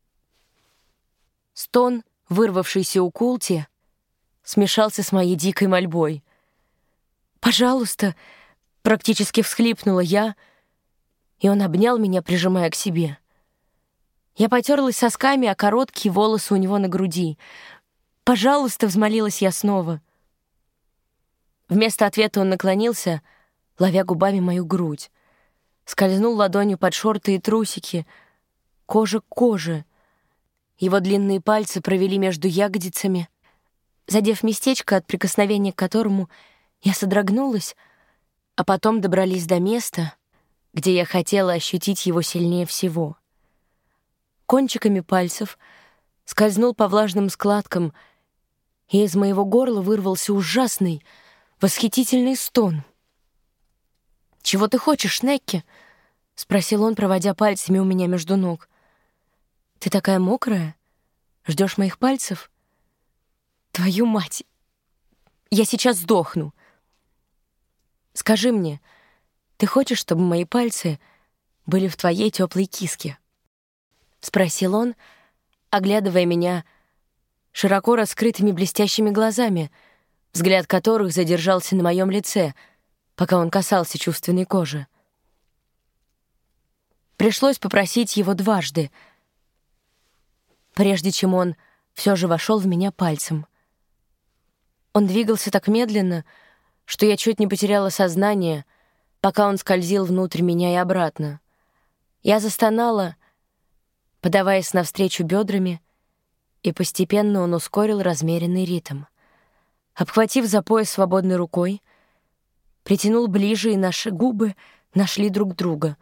[SPEAKER 1] Стон, вырвавшийся у Култи, смешался с моей дикой мольбой. «Пожалуйста!» — практически всхлипнула я, и он обнял меня, прижимая к себе. Я потерлась сосками о короткие волосы у него на груди. «Пожалуйста!» — взмолилась я снова. Вместо ответа он наклонился, ловя губами мою грудь. Скользнул ладонью под шорты и трусики, кожа к коже. Его длинные пальцы провели между ягодицами, задев местечко, от прикосновения к которому я содрогнулась, а потом добрались до места, где я хотела ощутить его сильнее всего. Кончиками пальцев скользнул по влажным складкам, и из моего горла вырвался ужасный, восхитительный стон. «Чего ты хочешь, Некки?» — спросил он, проводя пальцами у меня между ног. «Ты такая мокрая? Ждешь моих пальцев? Твою мать! Я сейчас сдохну! Скажи мне, ты хочешь, чтобы мои пальцы были в твоей теплой киске?» — спросил он, оглядывая меня широко раскрытыми блестящими глазами, взгляд которых задержался на моем лице, пока он касался чувственной кожи. Пришлось попросить его дважды, прежде чем он все же вошел в меня пальцем. Он двигался так медленно, что я чуть не потеряла сознание, пока он скользил внутрь меня и обратно. Я застонала, подаваясь навстречу бедрами, и постепенно он ускорил размеренный ритм. Обхватив за пояс свободной рукой, притянул ближе, и наши губы нашли друг друга.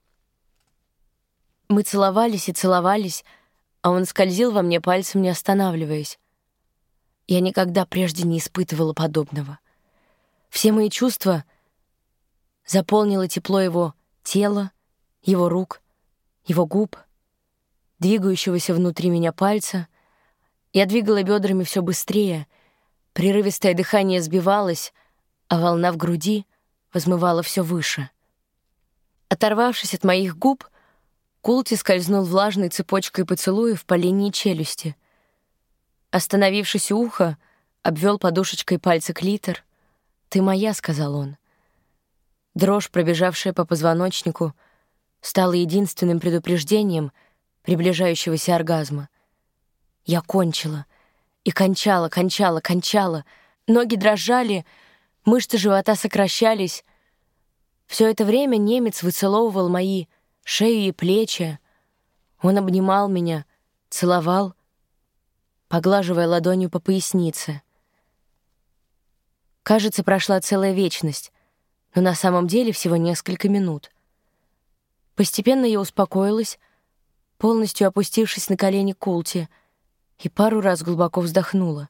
[SPEAKER 1] Мы целовались и целовались, а он скользил во мне пальцем, не останавливаясь. Я никогда прежде не испытывала подобного. Все мои чувства заполнило тепло его тела, его рук, его губ, двигающегося внутри меня пальца. Я двигала бедрами все быстрее, прерывистое дыхание сбивалось, а волна в груди взмывала все выше. Оторвавшись от моих губ, Култи скользнул влажной цепочкой поцелуев по линии челюсти. Остановившись у уха, обвел подушечкой пальца клитор. «Ты моя», — сказал он. Дрожь, пробежавшая по позвоночнику, стала единственным предупреждением приближающегося оргазма. Я кончила. И кончала, кончала, кончала. Ноги дрожали, мышцы живота сокращались. Все это время немец выцеловывал мои шею и плечи. Он обнимал меня, целовал, поглаживая ладонью по пояснице. Кажется, прошла целая вечность, но на самом деле всего несколько минут. Постепенно я успокоилась, полностью опустившись на колени Култи, и пару раз глубоко вздохнула.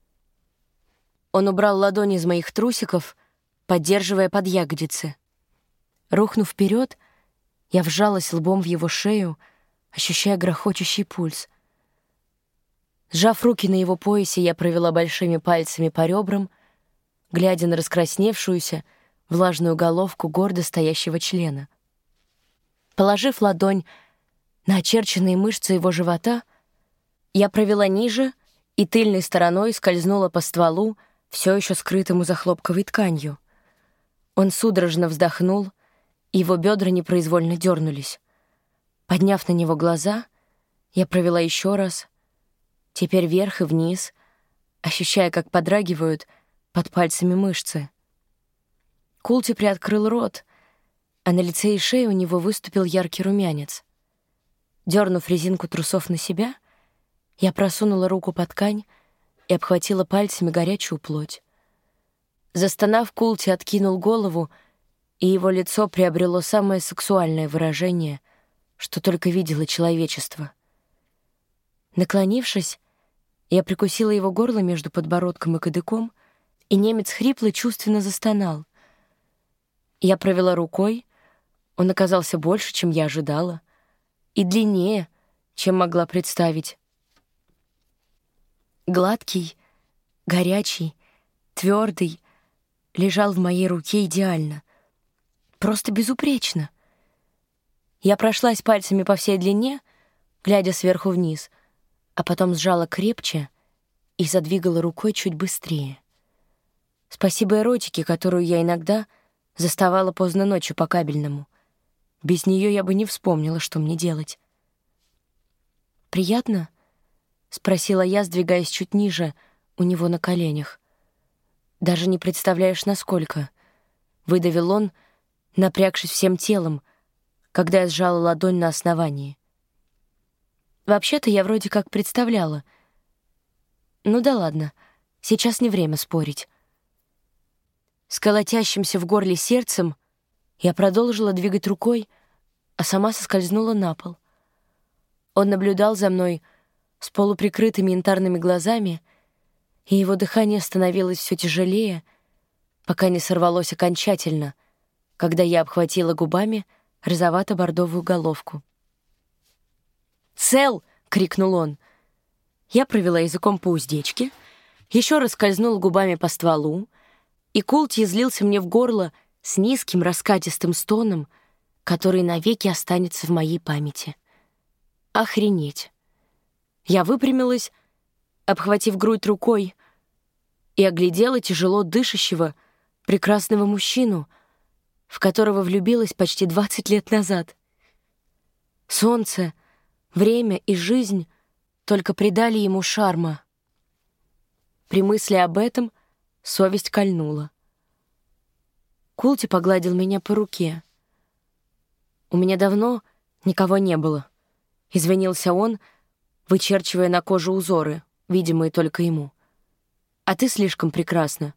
[SPEAKER 1] Он убрал ладони из моих трусиков, поддерживая под ягодицы. Рухнув вперед, я вжалась лбом в его шею, ощущая грохочущий пульс. Сжав руки на его поясе, я провела большими пальцами по ребрам, глядя на раскрасневшуюся, влажную головку гордо стоящего члена. Положив ладонь на очерченные мышцы его живота, я провела ниже и тыльной стороной скользнула по стволу, все еще скрытому за хлопковой тканью. Он судорожно вздохнул, и его бедра непроизвольно дернулись. Подняв на него глаза, я провела еще раз, теперь вверх и вниз, ощущая, как подрагивают под пальцами мышцы. Култи приоткрыл рот, а на лице и шее у него выступил яркий румянец. Дернув резинку трусов на себя, я просунула руку под ткань и обхватила пальцами горячую плоть. Застонав, Култи откинул голову, и его лицо приобрело самое сексуальное выражение, что только видело человечество. Наклонившись, Я прикусила его горло между подбородком и кадыком, и немец хрипло чувственно застонал. Я провела рукой, он оказался больше, чем я ожидала, и длиннее, чем могла представить. Гладкий, горячий, твердый, лежал в моей руке идеально. Просто безупречно. Я прошлась пальцами по всей длине, глядя сверху вниз, а потом сжала крепче и задвигала рукой чуть быстрее. Спасибо эротике, которую я иногда заставала поздно ночью по кабельному. Без нее я бы не вспомнила, что мне делать. «Приятно?» — спросила я, сдвигаясь чуть ниже, у него на коленях. «Даже не представляешь, насколько», — выдавил он, напрягшись всем телом, когда я сжала ладонь на основании. Вообще-то я вроде как представляла. Ну да ладно, сейчас не время спорить. С колотящимся в горле сердцем я продолжила двигать рукой, а сама соскользнула на пол. Он наблюдал за мной с полуприкрытыми янтарными глазами, и его дыхание становилось все тяжелее, пока не сорвалось окончательно, когда я обхватила губами розовато-бордовую головку. «Сэл!» — крикнул он. Я провела языком по уздечке, еще раз скользнула губами по стволу, и Култи излился мне в горло с низким раскатистым стоном, который навеки останется в моей памяти. Охренеть! Я выпрямилась, обхватив грудь рукой, и оглядела тяжело дышащего, прекрасного мужчину, в которого влюбилась почти двадцать лет назад. Солнце, время и жизнь только придали ему шарма. При мысли об этом совесть кольнула. Култи погладил меня по руке. «У меня давно никого не было», — извинился он, вычерчивая на коже узоры, видимые только ему. «А ты слишком прекрасна».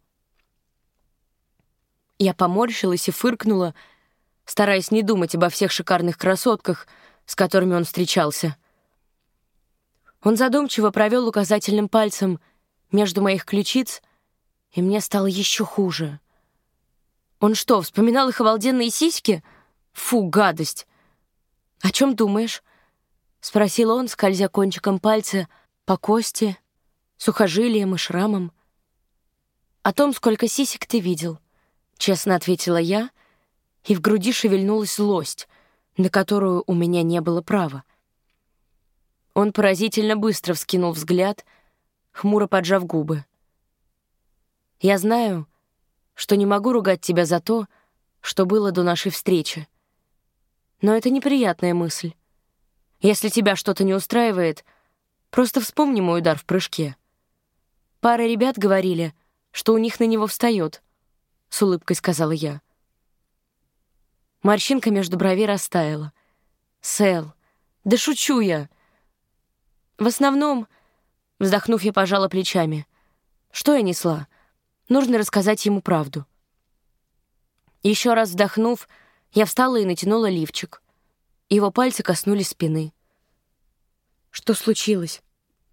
[SPEAKER 1] Я поморщилась и фыркнула, стараясь не думать обо всех шикарных красотках, с которыми он встречался. Он задумчиво провел указательным пальцем между моих ключиц, и мне стало еще хуже. Он что, вспоминал их обалденные сиськи? Фу, гадость! «О чем думаешь?» — спросил он, скользя кончиком пальца по кости, сухожилиям и шрамам. «О том, сколько сисек ты видел», — честно ответила я, и в груди шевельнулась злость, на которую у меня не было права. Он поразительно быстро вскинул взгляд, хмуро поджав губы. «Я знаю, что не могу ругать тебя за то, что было до нашей встречи. Но это неприятная мысль. Если тебя что-то не устраивает, просто вспомни мой удар в прыжке. Пара ребят говорили, что у них на него встает», — с улыбкой сказала я. Морщинка между бровей растаяла. «Сэл, да шучу я!» В основном, вздохнув, я пожала плечами. Что я несла? Нужно рассказать ему правду. Еще раз вздохнув, я встала и натянула лифчик. Его пальцы коснулись спины. «Что случилось?»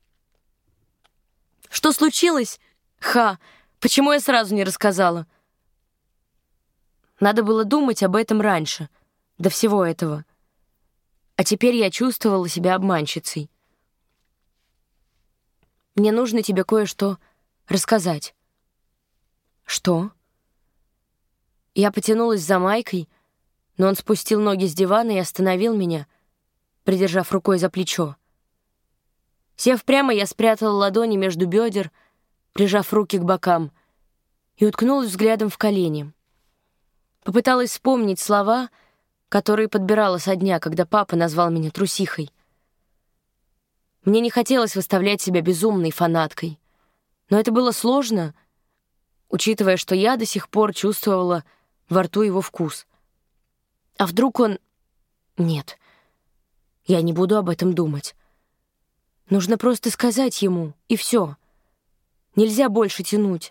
[SPEAKER 1] «Что случилось? Ха! Почему я сразу не рассказала?» Надо было думать об этом раньше, до всего этого. А теперь я чувствовала себя обманщицей. «Мне нужно тебе кое-что рассказать». «Что?» Я потянулась за майкой, но он спустил ноги с дивана и остановил меня, придержав рукой за плечо. Сев прямо, я спрятала ладони между бедер, прижав руки к бокам, и уткнулась взглядом в колени. Попыталась вспомнить слова, которые подбирала со дня, когда папа назвал меня трусихой. Мне не хотелось выставлять себя безумной фанаткой, но это было сложно, учитывая, что я до сих пор чувствовала во рту его вкус. А вдруг он... Нет, я не буду об этом думать. Нужно просто сказать ему, и все. Нельзя больше тянуть.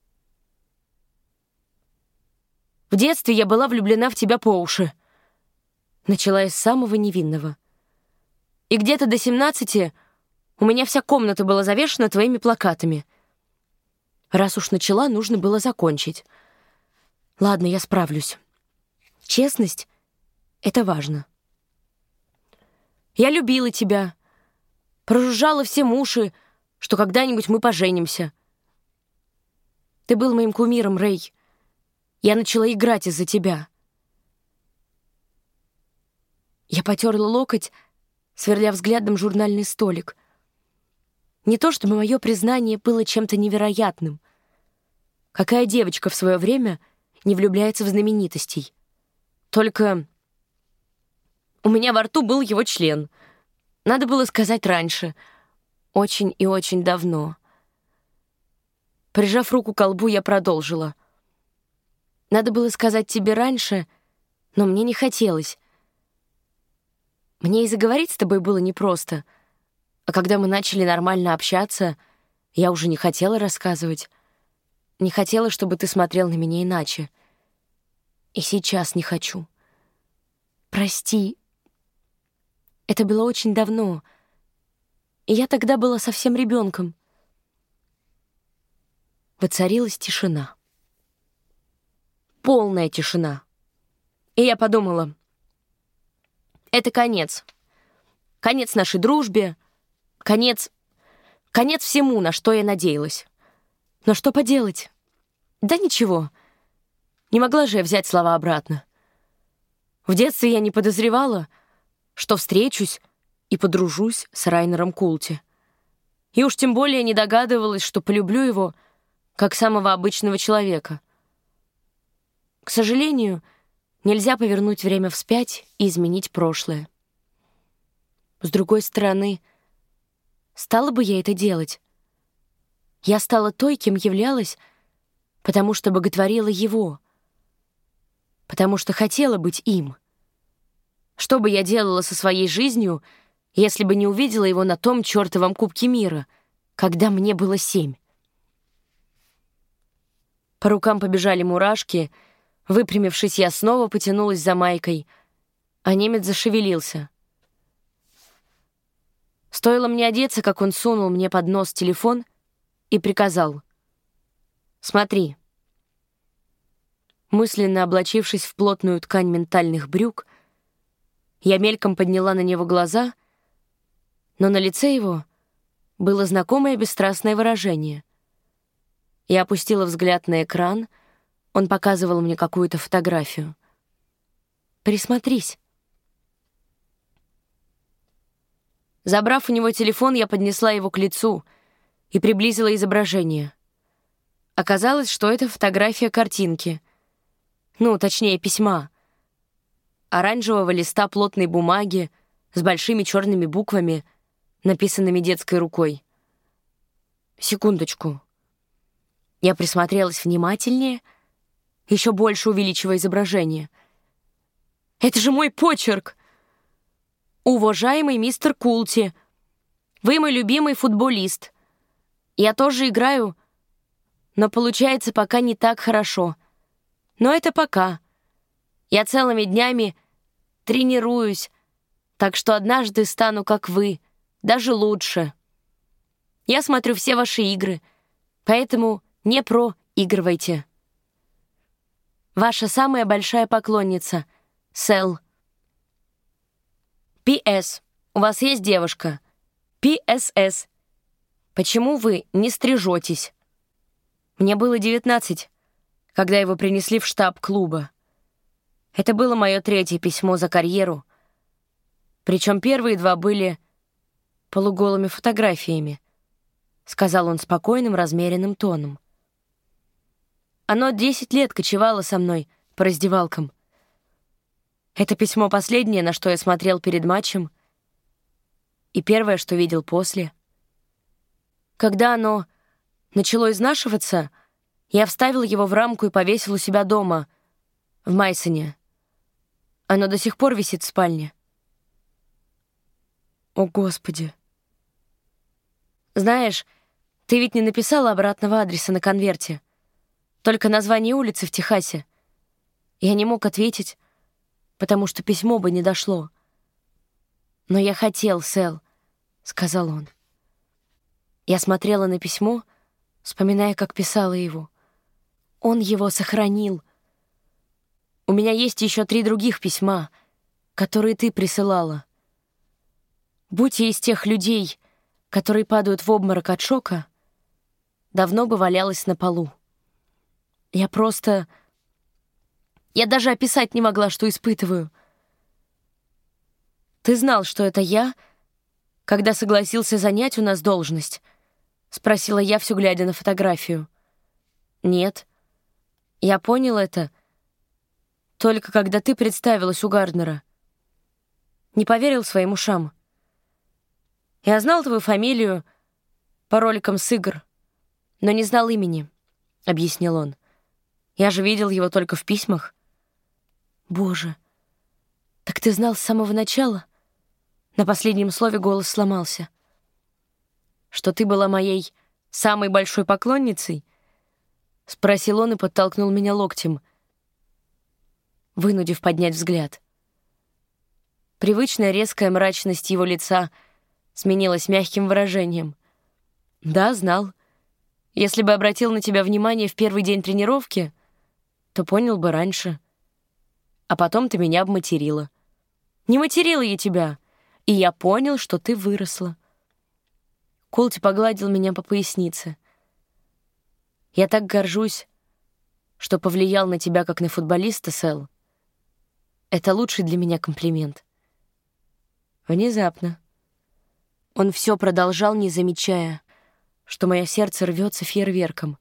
[SPEAKER 1] «В детстве я была влюблена в тебя по уши», начала я с самого невинного. И где-то до семнадцати У меня вся комната была завешена твоими плакатами. Раз уж начала, нужно было закончить. Ладно, я справлюсь. Честность — это важно. Я любила тебя, прожужжала всем уши, что когда-нибудь мы поженимся. Ты был моим кумиром, Рэй. Я начала играть из-за тебя. Я потерла локоть, сверля взглядом журнальный столик. Не то чтобы мое признание было чем-то невероятным. Какая девочка в свое время не влюбляется в знаменитостей? Только у меня во рту был его член. Надо было сказать раньше. Очень и очень давно. Прижав руку к колбу, я продолжила. Надо было сказать тебе раньше, но мне не хотелось. Мне и заговорить с тобой было непросто. А когда мы начали нормально общаться, я уже не хотела рассказывать. Не хотела, чтобы ты смотрел на меня иначе. И сейчас не хочу. Прости. Это было очень давно. И я тогда была совсем ребенком. Воцарилась тишина. Полная тишина. И я подумала, это конец. Конец нашей дружбе. Конец... Конец всему, на что я надеялась. Но что поделать? Да ничего. Не могла же я взять слова обратно. В детстве я не подозревала, что встречусь и подружусь с Райнером Култи. И уж тем более не догадывалась, что полюблю его как самого обычного человека. К сожалению, нельзя повернуть время вспять и изменить прошлое. С другой стороны, стала бы я это делать? Я стала той, кем являлась, потому что боготворила его, потому что хотела быть им. Что бы я делала со своей жизнью, если бы не увидела его на том чертовом Кубке мира, когда мне было семь? По рукам побежали мурашки. Выпрямившись, я снова потянулась за майкой, а немец зашевелился. Стоило мне одеться, как он сунул мне под нос телефон и приказал: «Смотри». Мысленно облачившись в плотную ткань ментальных брюк, я мельком подняла на него глаза, но на лице его было знакомое бесстрастное выражение. Я опустила взгляд на экран, он показывал мне какую-то фотографию. «Присмотрись». Забрав у него телефон, я поднесла его к лицу и приблизила изображение. Оказалось, что это фотография картинки. Ну, точнее, письма. Оранжевого листа плотной бумаги с большими черными буквами, написанными детской рукой. Секундочку. Я присмотрелась внимательнее, еще больше увеличивая изображение. Это же мой почерк! «Уважаемый мистер Култи, вы мой любимый футболист. Я тоже играю, но получается пока не так хорошо. Но это пока. Я целыми днями тренируюсь, так что однажды стану как вы, даже лучше. Я смотрю все ваши игры, поэтому не проигрывайте. Ваша самая большая поклонница, Сэл. Пи эс. У вас есть девушка? Пи эс эс. Почему вы не стрижетесь? Мне было девятнадцать, когда его принесли в штаб клуба. Это было мое третье письмо за карьеру, причем первые два были полуголыми фотографиями, сказал он спокойным, размеренным тоном. Оно десять лет кочевало со мной по раздевалкам. Это письмо последнее, на что я смотрел перед матчем, и первое, что видел после. Когда оно начало изнашиваться, я вставил его в рамку и повесил у себя дома, в Майсоне. Оно до сих пор висит в спальне. О, Господи. Знаешь, ты ведь не написала обратного адреса на конверте, только название улицы в Техасе. Я не мог ответить, потому что письмо бы не дошло. «Но я хотел, Сэл», — сказал он. Я смотрела на письмо, вспоминая, как писала его. Он его сохранил. У меня есть еще три других письма, которые ты присылала. Будь я из тех людей, которые падают в обморок от шока, давно бы валялась на полу. Я просто... Я даже описать не могла, что испытываю. Ты знал, что это я, когда согласился занять у нас должность? Спросила я, все глядя на фотографию. Нет. Я понял это только когда ты представилась у Гарднера. Не поверил своим ушам. Я знал твою фамилию по роликам с игр, но не знал имени, — объяснил он. Я же видел его только в письмах. Боже, так ты знал с самого начала? На последнем слове голос сломался. Что ты была моей самой большой поклонницей? Спросил он и подтолкнул меня локтем, вынудив поднять взгляд. Привычная резкая мрачность его лица сменилась мягким выражением. Да, знал. Если бы обратил на тебя внимание в первый день тренировки, то понял бы раньше. А потом ты меня обматерила. Не материла я тебя, и я понял, что ты выросла. Култи погладил меня по пояснице. Я так горжусь, что повлиял на тебя как на футболиста, Сэл. Это лучший для меня комплимент. Внезапно. Он все продолжал, не замечая, что мое сердце рвется фейерверком.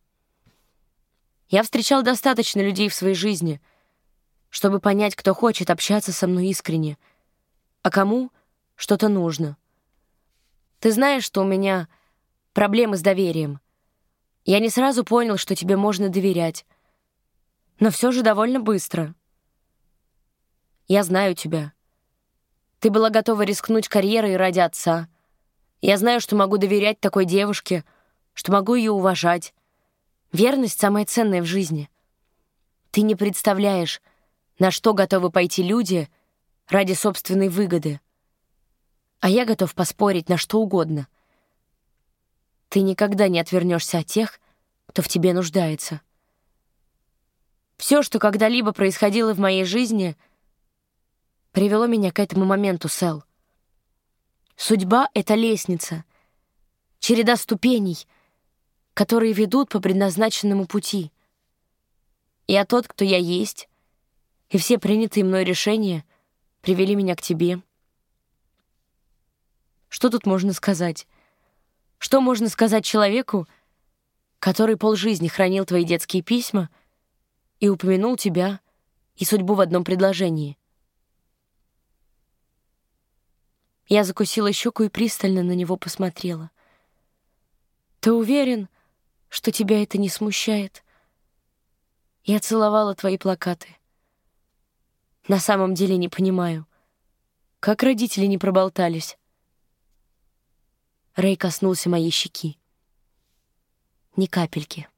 [SPEAKER 1] Я встречал достаточно людей в своей жизни, чтобы понять, кто хочет общаться со мной искренне, а кому что-то нужно. Ты знаешь, что у меня проблемы с доверием. Я не сразу понял, что тебе можно доверять, но все же довольно быстро. Я знаю тебя. Ты была готова рискнуть карьерой ради отца. Я знаю, что могу доверять такой девушке, что могу ее уважать. Верность — самое ценное в жизни. Ты не представляешь, на что готовы пойти люди ради собственной выгоды. А я готов поспорить на что угодно. Ты никогда не отвернешься от тех, кто в тебе нуждается. Все, что когда-либо происходило в моей жизни, привело меня к этому моменту, Сэл. Судьба — это лестница, череда ступеней, которые ведут по предназначенному пути. Я тот, кто я есть, и все принятые мной решения привели меня к тебе. Что тут можно сказать? Что можно сказать человеку, который полжизни хранил твои детские письма и упомянул тебя и судьбу в одном предложении? Я закусила щеку и пристально на него посмотрела. Ты уверен, что тебя это не смущает? Я целовала твои плакаты. На самом деле не понимаю, как родители не проболтались. Рэй коснулся моей щеки. Ни капельки.